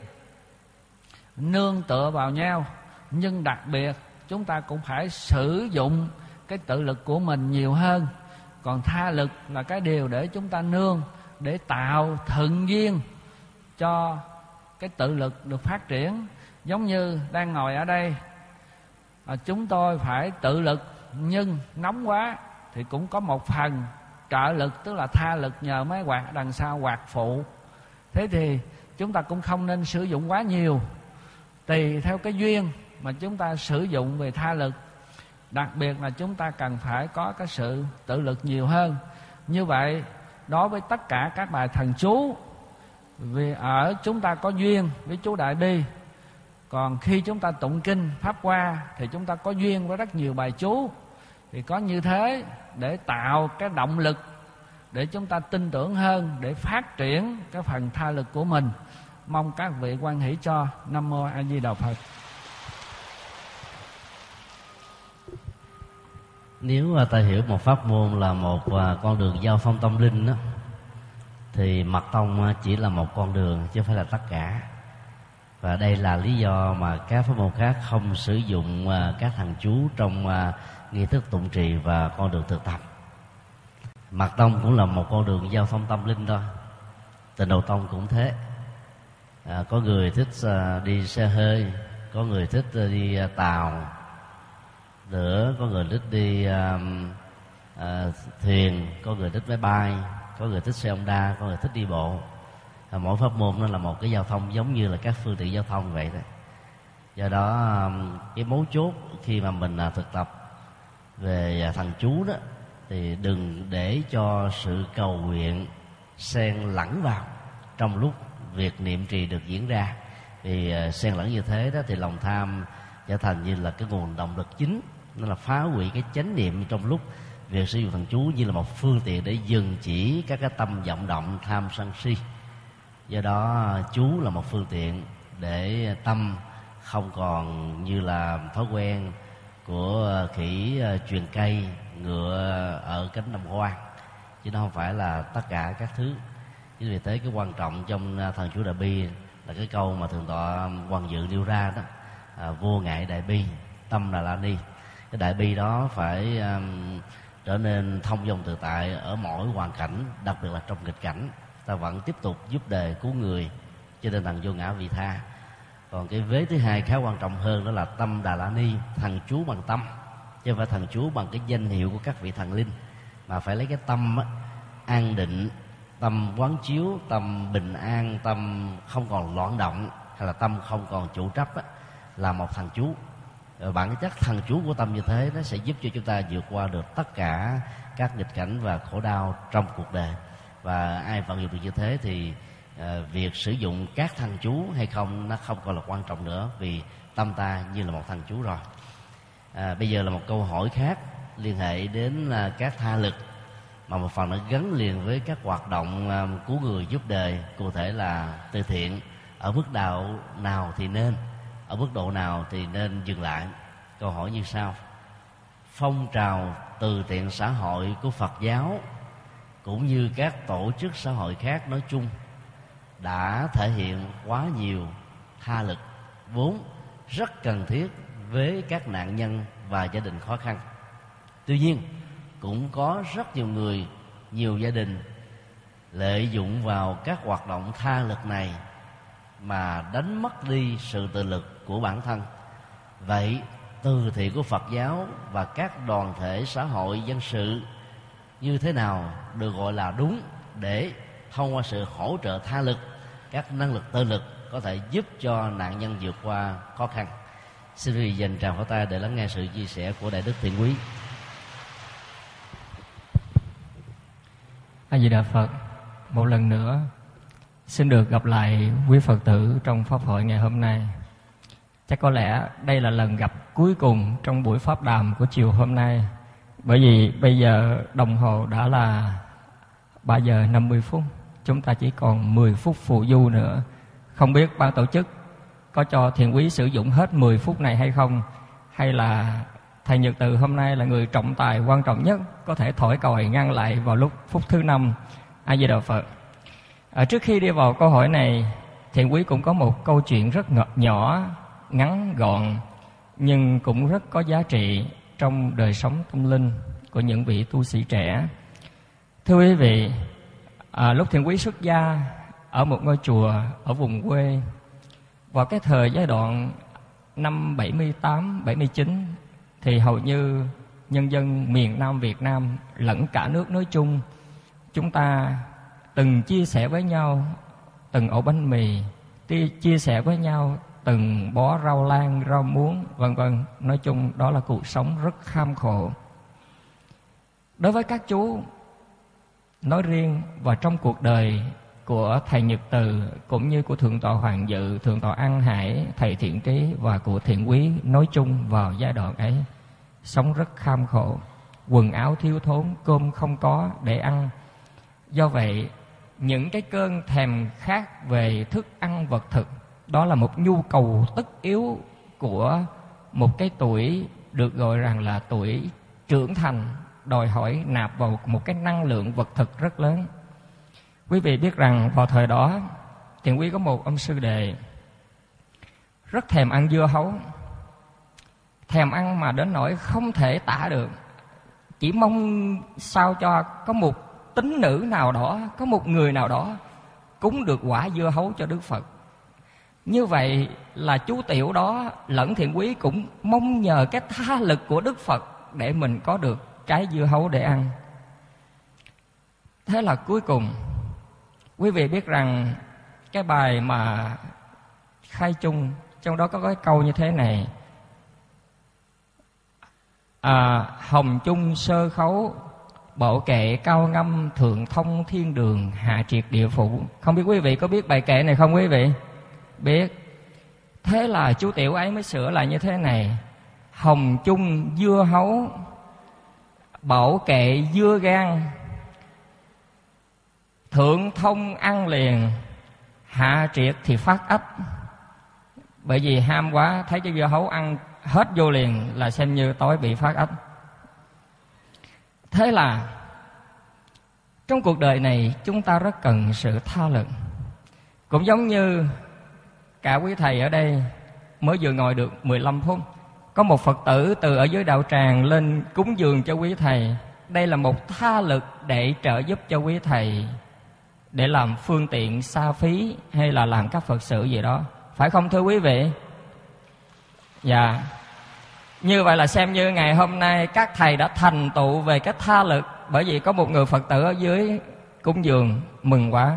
[SPEAKER 4] nương tựa vào nhau, nhưng đặc biệt chúng ta cũng phải sử dụng cái tự lực của mình nhiều hơn. Còn tha lực là cái điều để chúng ta nương, để tạo thuận duyên cho cái tự lực được phát triển. Giống như đang ngồi ở đây, à, chúng tôi phải tự lực, nhưng nóng quá thì cũng có một phần trợ lực, tức là tha lực nhờ máy quạt đằng sau quạt phụ. Thế thì chúng ta cũng không nên sử dụng quá nhiều, tùy theo cái duyên mà chúng ta sử dụng về tha lực. Đặc biệt là chúng ta cần phải có cái sự tự lực nhiều hơn. Như vậy đối với tất cả các bài thần chú, vì ở chúng ta có duyên với chú Đại Bi, còn khi chúng ta tụng kinh Pháp Hoa thì chúng ta có duyên với rất nhiều bài chú. Thì có như thế để tạo cái động lực để chúng ta tin tưởng hơn, để phát triển cái phần tha lực của mình. Mong các vị quan hỷ cho. Nam Mô A Di Đà Phật.
[SPEAKER 2] Nếu ta hiểu một pháp môn là một con đường giao phong tâm linh đó, thì mật tông chỉ là một con đường chứ không phải là tất cả. Và đây là lý do mà các pháp môn khác không sử dụng các thần chú trong nghi thức tụng trì và con đường thực tập. Mật tông cũng là một con đường giao phong tâm linh thôi. Tịnh Độ tông cũng thế. À, có người thích đi xe hơi, có người thích đi tàu, nữa có người thích đi uh, uh, thuyền, có người thích máy bay, có người thích xe Honda, có người thích đi bộ. À, mỗi pháp môn nó là một cái giao thông giống như là các phương tiện giao thông vậy đó. Do đó um, cái mấu chốt khi mà mình uh, thực tập về uh, thần chú đó, thì đừng để cho sự cầu nguyện xen lẫn vào trong lúc việc niệm trì được diễn ra. Vì uh, xen lẫn như thế đó thì lòng tham trở thành như là cái nguồn động lực chính, nó là phá hủy cái chánh niệm trong lúc việc sử dụng thần chú, như là một phương tiện để dừng chỉ các cái tâm vọng động tham sân si. Do đó chú là một phương tiện để tâm không còn như là thói quen của khỉ truyền cây, ngựa ở cánh đồng hoang, chứ nó không phải là tất cả các thứ. Chính vì thế cái quan trọng trong thần chú Đại Bi là cái câu mà Thượng tọa Hoàng Dự nêu ra đó, à, vô ngại đại bi, tâm Đà La Ni. Cái đại bi đó phải um, trở nên thông dong tự tại ở mỗi hoàn cảnh, đặc biệt là trong nghịch cảnh ta vẫn tiếp tục giúp đời cứu người, cho nên thần vô ngã vị tha. Còn cái vế thứ hai khá quan trọng hơn, đó là tâm Đà La Ni, thần chú bằng tâm, chứ không phải thần chú bằng cái danh hiệu của các vị thần linh, mà phải lấy cái tâm á, an định, tâm quán chiếu, tâm bình an, tâm không còn loạn động, hay là tâm không còn chủ chấp á, là một thần chú. Rồi bản chất thần chú của tâm như thế nó sẽ giúp cho chúng ta vượt qua được tất cả các nghịch cảnh và khổ đau trong cuộc đời. Và ai vận dụng được như thế thì uh, việc sử dụng các thần chú hay không nó không còn là quan trọng nữa, vì tâm ta như là một thần chú rồi. À, bây giờ là một câu hỏi khác liên hệ đến uh, các tha lực, mà một phần nó gắn liền với các hoạt động uh, cứu người giúp đời, cụ thể là từ thiện. Ở mức độ nào thì nên, ở mức độ nào thì nên dừng lại? Câu hỏi như sau: phong trào từ thiện xã hội của Phật giáo cũng như các tổ chức xã hội khác nói chung đã thể hiện quá nhiều tha lực vốn rất cần thiết với các nạn nhân và gia đình khó khăn. Tuy nhiên cũng có rất nhiều người, nhiều gia đình lợi dụng vào các hoạt động tha lực này mà đánh mất đi sự tự lực của bản thân. Vậy từ thiện của Phật giáo và các đoàn thể xã hội dân sự như thế nào được gọi là đúng, để thông qua sự hỗ trợ tha lực, các năng lực tự lực có thể giúp cho nạn nhân vượt qua khó khăn? Xin quý vị dành tràng pháo tay để lắng nghe sự chia sẻ của Đại Đức Thiện Quý.
[SPEAKER 1] A Di Đà Phật. Một lần nữa xin được gặp lại quý Phật tử trong pháp hội ngày hôm nay. Chắc có lẽ đây là lần gặp cuối cùng trong buổi pháp đàm của chiều hôm nay, bởi vì bây giờ đồng hồ đã là ba giờ năm mươi phút, chúng ta chỉ còn mười phút phù du nữa. Không biết ban tổ chức có cho thiện quý sử dụng hết mười phút này hay không, hay là thầy Nhật Từ hôm nay là người trọng tài quan trọng nhất, có thể thổi còi ngăn lại vào lúc phút thứ năm. A Di Đà Phật. À, trước khi đi vào câu hỏi này, thiện quý cũng có một câu chuyện rất nhỏ, ngắn gọn, nhưng cũng rất có giá trị trong đời sống tâm linh của những vị tu sĩ trẻ. Thưa quý vị, à, lúc thiện quý xuất gia ở một ngôi chùa ở vùng quê, vào cái thời giai đoạn năm bảy mươi tám bảy mươi chín, thì hầu như nhân dân miền Nam Việt Nam lẫn cả nước nói chung, chúng ta từng chia sẻ với nhau từng ổ bánh mì, chia sẻ với nhau từng bó rau lan, rau muống, vân vân. Nói chung đó là cuộc sống rất kham khổ. Đối với các chú nói riêng, và trong cuộc đời của thầy Nhật Từ cũng như của Thượng tọa Hoàng Dự, Thượng tọa An Hải, thầy Thiện Trí và của thiện quý nói chung vào giai đoạn ấy, sống rất kham khổ, quần áo thiếu thốn, cơm không có để ăn. Do vậy, những cái cơn thèm khát về thức ăn vật thực, đó là một nhu cầu tất yếu của một cái tuổi được gọi rằng là tuổi trưởng thành, đòi hỏi nạp vào một cái năng lượng vật thực rất lớn. Quý vị biết rằng vào thời đó, thiện quý có một ông sư đệ rất thèm ăn dưa hấu, thèm ăn mà đến nỗi không thể tả được, chỉ mong sao cho có một tín nữ nào đó, có một người nào đó cúng được quả dưa hấu cho Đức Phật. Như vậy là chú tiểu đó lẫn thiện quý cũng mong nhờ cái tha lực của Đức Phật để mình có được trái dưa hấu để ăn. Thế là cuối cùng, quý vị biết rằng cái bài mà khai chung, trong đó có cái câu như thế này: à, hồng chung sơ khấu, bộ kệ cao ngâm, thượng thông thiên đường, hạ triệt địa phủ. Không biết quý vị có biết bài kệ này không quý vị? Biết. Thế là chú tiểu ấy mới sửa lại như thế này: hồng chung dưa hấu, bảo kệ dưa gan, thượng thông ăn liền, hạ triệt thì phát ấp. Bởi vì ham quá, thấy cái dưa hấu ăn hết vô liền là xem như tối bị phát ấp. Thế là trong cuộc đời này chúng ta rất cần sự tha lực. Cũng giống như cả quý thầy ở đây mới vừa ngồi được mười lăm phút, có một Phật tử từ ở dưới đạo tràng lên cúng dường cho quý thầy. Đây là một tha lực để trợ giúp cho quý thầy, để làm phương tiện xa phí hay là làm các Phật sự gì đó, phải không thưa quý vị? Dạ. Như vậy là xem như ngày hôm nay các thầy đã thành tựu về cái tha lực, bởi vì có một người Phật tử ở dưới cúng dường, mừng quá.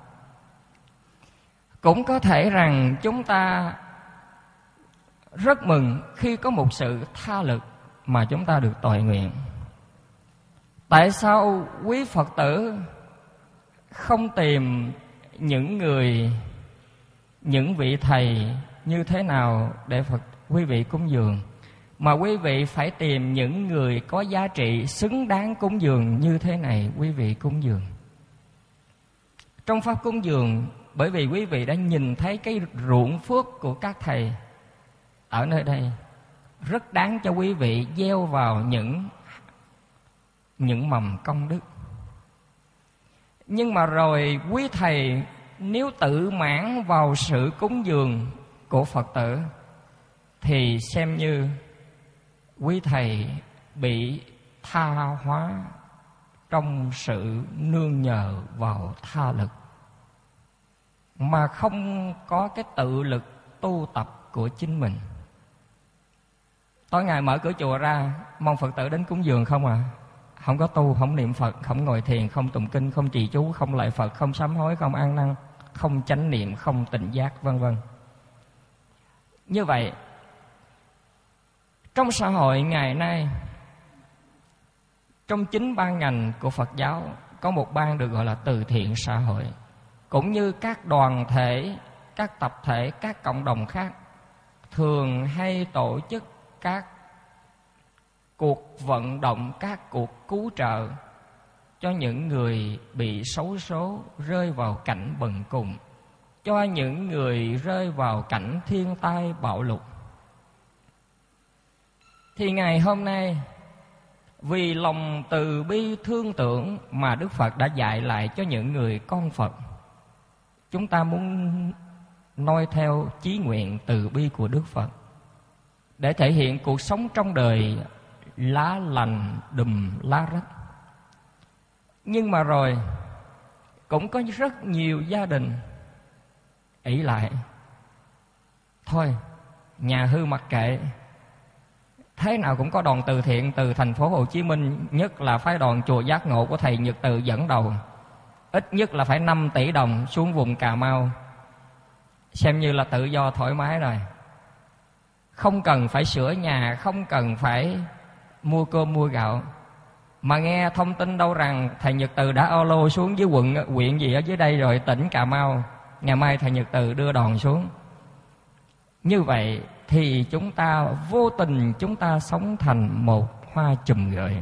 [SPEAKER 1] Cũng có thể rằng chúng ta rất mừng khi có một sự tha lực mà chúng ta được toại nguyện. Tại sao quý Phật tử không tìm những người, những vị thầy như thế nào để Phật quý vị cúng dường, mà quý vị phải tìm những người có giá trị xứng đáng cúng dường như thế này quý vị cúng dường? Trong pháp cúng dường, bởi vì quý vị đã nhìn thấy cái ruộng phước của các thầy ở nơi đây, rất đáng cho quý vị gieo vào những những mầm công đức. Nhưng mà rồi quý thầy nếu tự mãn vào sự cúng dường của Phật tử thì xem như quý thầy bị tha hóa trong sự nương nhờ vào tha lực, mà không có cái tự lực tu tập của chính mình. Tối ngày mở cửa chùa ra, mong Phật tử đến cúng dường không à? Không có tu, không niệm Phật, không ngồi thiền, không tụng kinh, không trì chú, không lạy Phật, không sám hối, không ăn năn, không chánh niệm, không tịnh giác, vân vân. Như vậy, trong xã hội ngày nay, trong chính ban ngành của Phật giáo có một ban được gọi là từ thiện xã hội, cũng như các đoàn thể, các tập thể, các cộng đồng khác thường hay tổ chức các cuộc vận động, các cuộc cứu trợ cho những người bị xấu số, rơi vào cảnh bần cùng, cho những người rơi vào cảnh thiên tai bạo lụt. Thì ngày hôm nay, vì lòng từ bi thương tưởng mà Đức Phật đã dạy lại cho những người con Phật, chúng ta muốn noi theo chí nguyện từ bi của Đức Phật để thể hiện cuộc sống trong đời lá lành đùm lá rách. Nhưng mà rồi cũng có rất nhiều gia đình ỷ lại, thôi nhà hư mặc kệ, thế nào cũng có đoàn từ thiện từ thành phố Hồ Chí Minh, nhất là phái đoàn chùa Giác Ngộ của thầy Nhật Từ dẫn đầu, ít nhất là phải năm tỷ đồng xuống vùng Cà Mau, xem như là tự do thoải mái rồi, không cần phải sửa nhà, không cần phải mua cơm mua gạo. Mà nghe thông tin đâu rằng thầy Nhật Từ đã alo xuống dưới quận, huyện gì ở dưới đây rồi, tỉnh Cà Mau, ngày mai thầy Nhật Từ đưa đoàn xuống. Như vậy thì chúng ta vô tình chúng ta sống thành một hoa chùm gợi,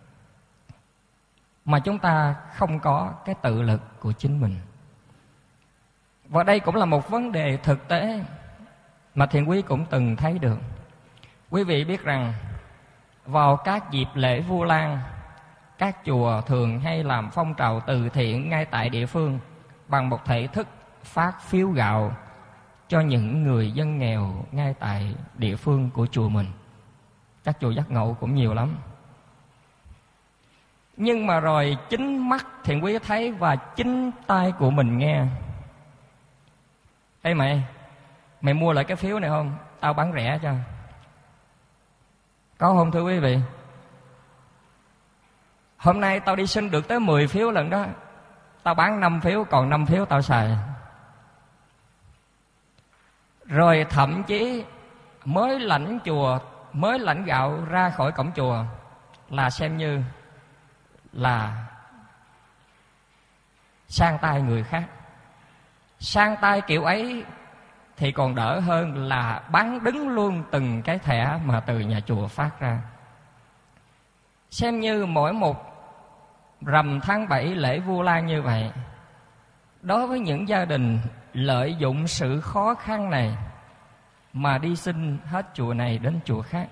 [SPEAKER 1] mà chúng ta không có cái tự lực của chính mình. Và đây cũng là một vấn đề thực tế mà Thiện Quý cũng từng thấy được. Quý vị biết rằng vào các dịp lễ Vu Lan, các chùa thường hay làm phong trào từ thiện ngay tại địa phương bằng một thể thức phát phiếu gạo cho những người dân nghèo ngay tại địa phương của chùa mình. Các chùa Giác Ngộ cũng nhiều lắm. Nhưng mà rồi chính mắt Thiện Quý thấy và chính tai của mình nghe: ê mày, mày mua lại cái phiếu này không? Tao bán rẻ cho. Có không thưa quý vị? Hôm nay tao đi xin được tới mười phiếu lần đó, tao bán năm phiếu, còn năm phiếu tao xài. Rồi thậm chí mới lãnh chùa, mới lãnh gạo ra khỏi cổng chùa là xem như là sang tay người khác. Sang tay kiểu ấy thì còn đỡ hơn là bán đứng luôn từng cái thẻ mà từ nhà chùa phát ra. Xem như mỗi một rằm tháng bảy lễ Vu Lan như vậy, đối với những gia đình lợi dụng sự khó khăn này mà đi xin hết chùa này đến chùa khác.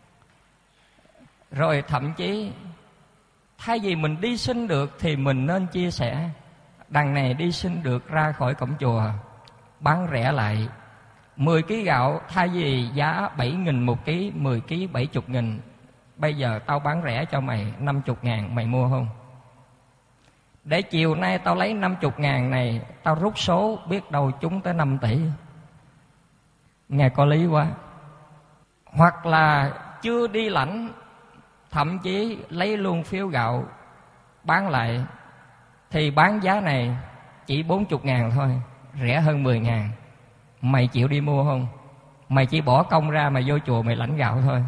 [SPEAKER 1] Rồi thậm chí thay vì mình đi xin được thì mình nên chia sẻ. Đằng này đi xin được ra khỏi cổng chùa, bán rẻ lại mười ký gạo, thay vì giá bảy nghìn một ký, mười ký bảy mươi nghìn, bây giờ tao bán rẻ cho mày năm mươi ngàn, mày mua không? Để chiều nay tao lấy năm mươi ngàn này, tao rút số biết đâu trúng tới năm tỷ. Nghe có lý quá. Hoặc là chưa đi lãnh, thậm chí lấy luôn phiếu gạo bán lại, thì bán giá này chỉ bốn mươi ngàn thôi, rẻ hơn mười ngàn. Mày chịu đi mua không? Mày chỉ bỏ công ra mày vô chùa mày lãnh gạo thôi.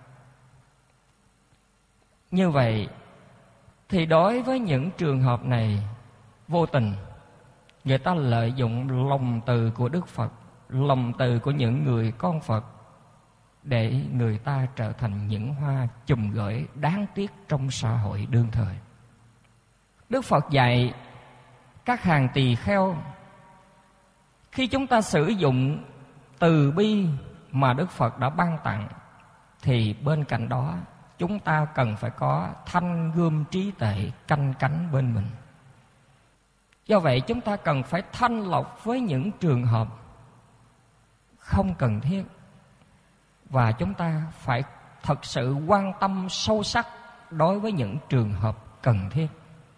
[SPEAKER 1] Như vậy thì đối với những trường hợp này, vô tình người ta lợi dụng lòng từ của Đức Phật, lòng từ của những người con Phật, để người ta trở thành những hoa chùm gởi đáng tiếc trong xã hội đương thời. Đức Phật dạy các hàng tỳ kheo, khi chúng ta sử dụng từ bi mà Đức Phật đã ban tặng, thì bên cạnh đó chúng ta cần phải có thanh gươm trí tuệ canh cánh bên mình. Do vậy chúng ta cần phải thanh lọc với những trường hợp không cần thiết, và chúng ta phải thật sự quan tâm sâu sắc đối với những trường hợp cần thiết.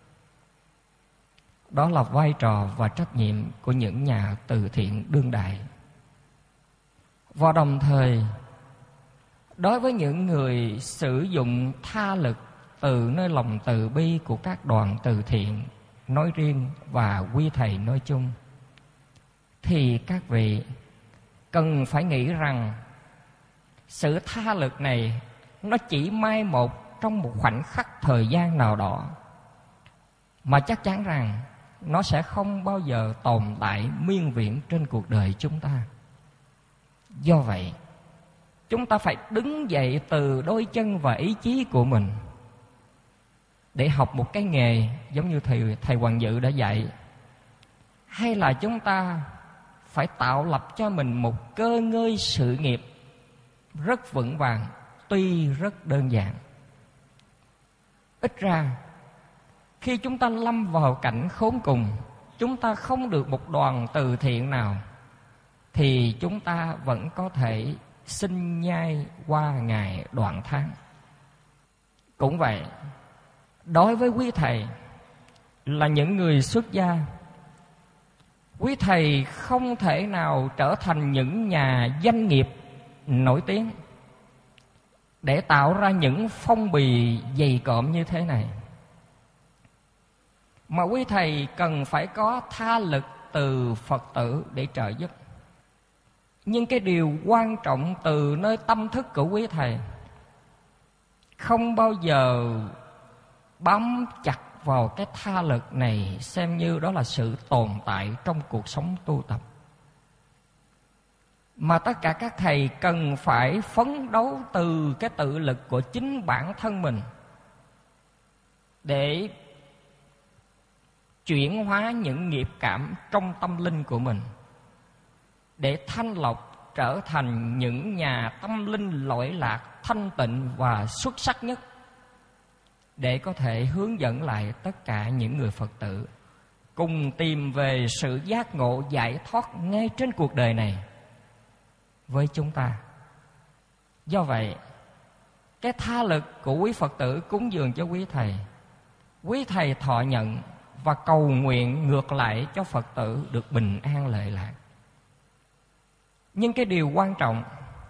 [SPEAKER 1] Đó là vai trò và trách nhiệm của những nhà từ thiện đương đại. Và đồng thời, đối với những người sử dụng tha lực từ nơi lòng từ bi của các đoàn từ thiện nói riêng và quý thầy nói chung, thì các vị cần phải nghĩ rằng sự tha lực này nó chỉ mai một trong một khoảnh khắc thời gian nào đó, mà chắc chắn rằng nó sẽ không bao giờ tồn tại miên viễn trên cuộc đời chúng ta. Do vậy, chúng ta phải đứng dậy từ đôi chân và ý chí của mình để học một cái nghề giống như thầy, thầy Hoàng Dự đã dạy. Hay là chúng ta phải tạo lập cho mình một cơ ngơi sự nghiệp rất vững vàng, tuy rất đơn giản. Ít ra, khi chúng ta lâm vào cảnh khốn cùng, chúng ta không được một đoàn từ thiện nào, thì chúng ta vẫn có thể sinh nhai qua ngày đoạn tháng. Cũng vậy, đối với quý thầy là những người xuất gia, quý thầy không thể nào trở thành những nhà doanh nghiệp nổi tiếng để tạo ra những phong bì dày cộm như thế này, mà quý thầy cần phải có tha lực từ Phật tử để trợ giúp. Nhưng cái điều quan trọng từ nơi tâm thức của quý thầy không bao giờ bám chặt vào cái tha lực này, xem như đó là sự tồn tại trong cuộc sống tu tập, mà tất cả các thầy cần phải phấn đấu từ cái tự lực của chính bản thân mình để chuyển hóa những nghiệp cảm trong tâm linh của mình, để thanh lọc trở thành những nhà tâm linh lỗi lạc, thanh tịnh và xuất sắc nhất, để có thể hướng dẫn lại tất cả những người Phật tử cùng tìm về sự giác ngộ giải thoát ngay trên cuộc đời này với chúng ta. Do vậy, cái tha lực của quý Phật tử cúng dường cho quý thầy, quý thầy thọ nhận và cầu nguyện ngược lại cho Phật tử được bình an lợi lạc. Nhưng cái điều quan trọng,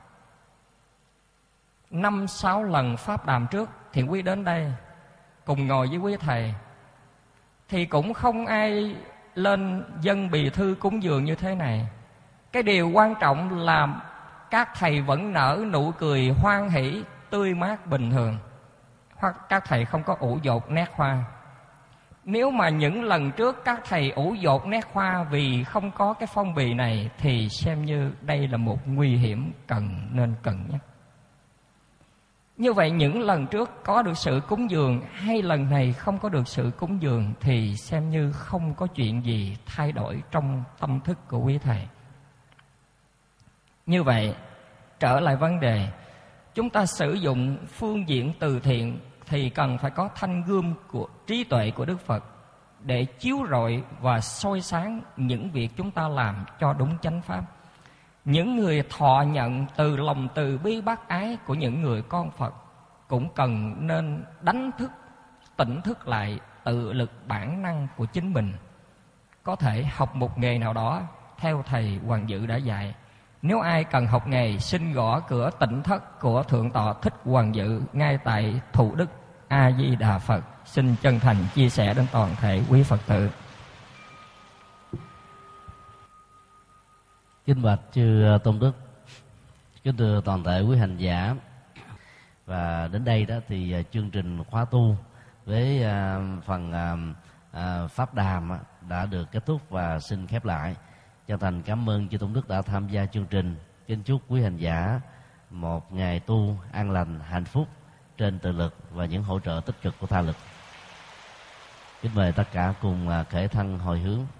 [SPEAKER 1] năm sáu lần pháp đàm trước Thiện Quý đến đây cùng ngồi với quý thầy, thì cũng không ai lên dâng bì thư cúng dường như thế này. Cái điều quan trọng là các thầy vẫn nở nụ cười hoan hỷ, tươi mát bình thường, hoặc các thầy không có ủ dột nét hoa. Nếu mà những lần trước các thầy ủ dột nét hoa vì không có cái phong bì này, thì xem như đây là một nguy hiểm cần nên cân nhắc. Như vậy những lần trước có được sự cúng dường hay lần này không có được sự cúng dường thì xem như không có chuyện gì thay đổi trong tâm thức của quý thầy. Như vậy, trở lại vấn đề, chúng ta sử dụng phương diện từ thiện thì cần phải có thanh gươm của trí tuệ của Đức Phật để chiếu rọi và soi sáng những việc chúng ta làm cho đúng chánh pháp. Những người thọ nhận từ lòng từ bi bác ái của những người con Phật cũng cần nên đánh thức, tỉnh thức lại tự lực bản năng của chính mình. Có thể học một nghề nào đó theo thầy Hoàng Dự đã dạy. Nếu ai cần học nghề, xin gõ cửa tỉnh thất của Thượng tọa Thích Hoàng Dự ngay tại Thủ Đức. A Di Đà Phật. Xin chân thành chia sẻ đến toàn thể quý Phật tử.
[SPEAKER 2] Kính bạch chư tôn đức, kính thưa toàn thể quý hành giả. Và đến đây đó thì chương trình khóa tu với phần pháp đàm đã được kết thúc và xin khép lại. Chân thành cảm ơn chư tôn đức đã tham gia chương trình. Kính chúc quý hành giả một ngày tu an lành, hạnh phúc trên tự lực và những hỗ trợ tích cực của tha lực. Kính mời tất cả cùng khởi thân hồi hướng.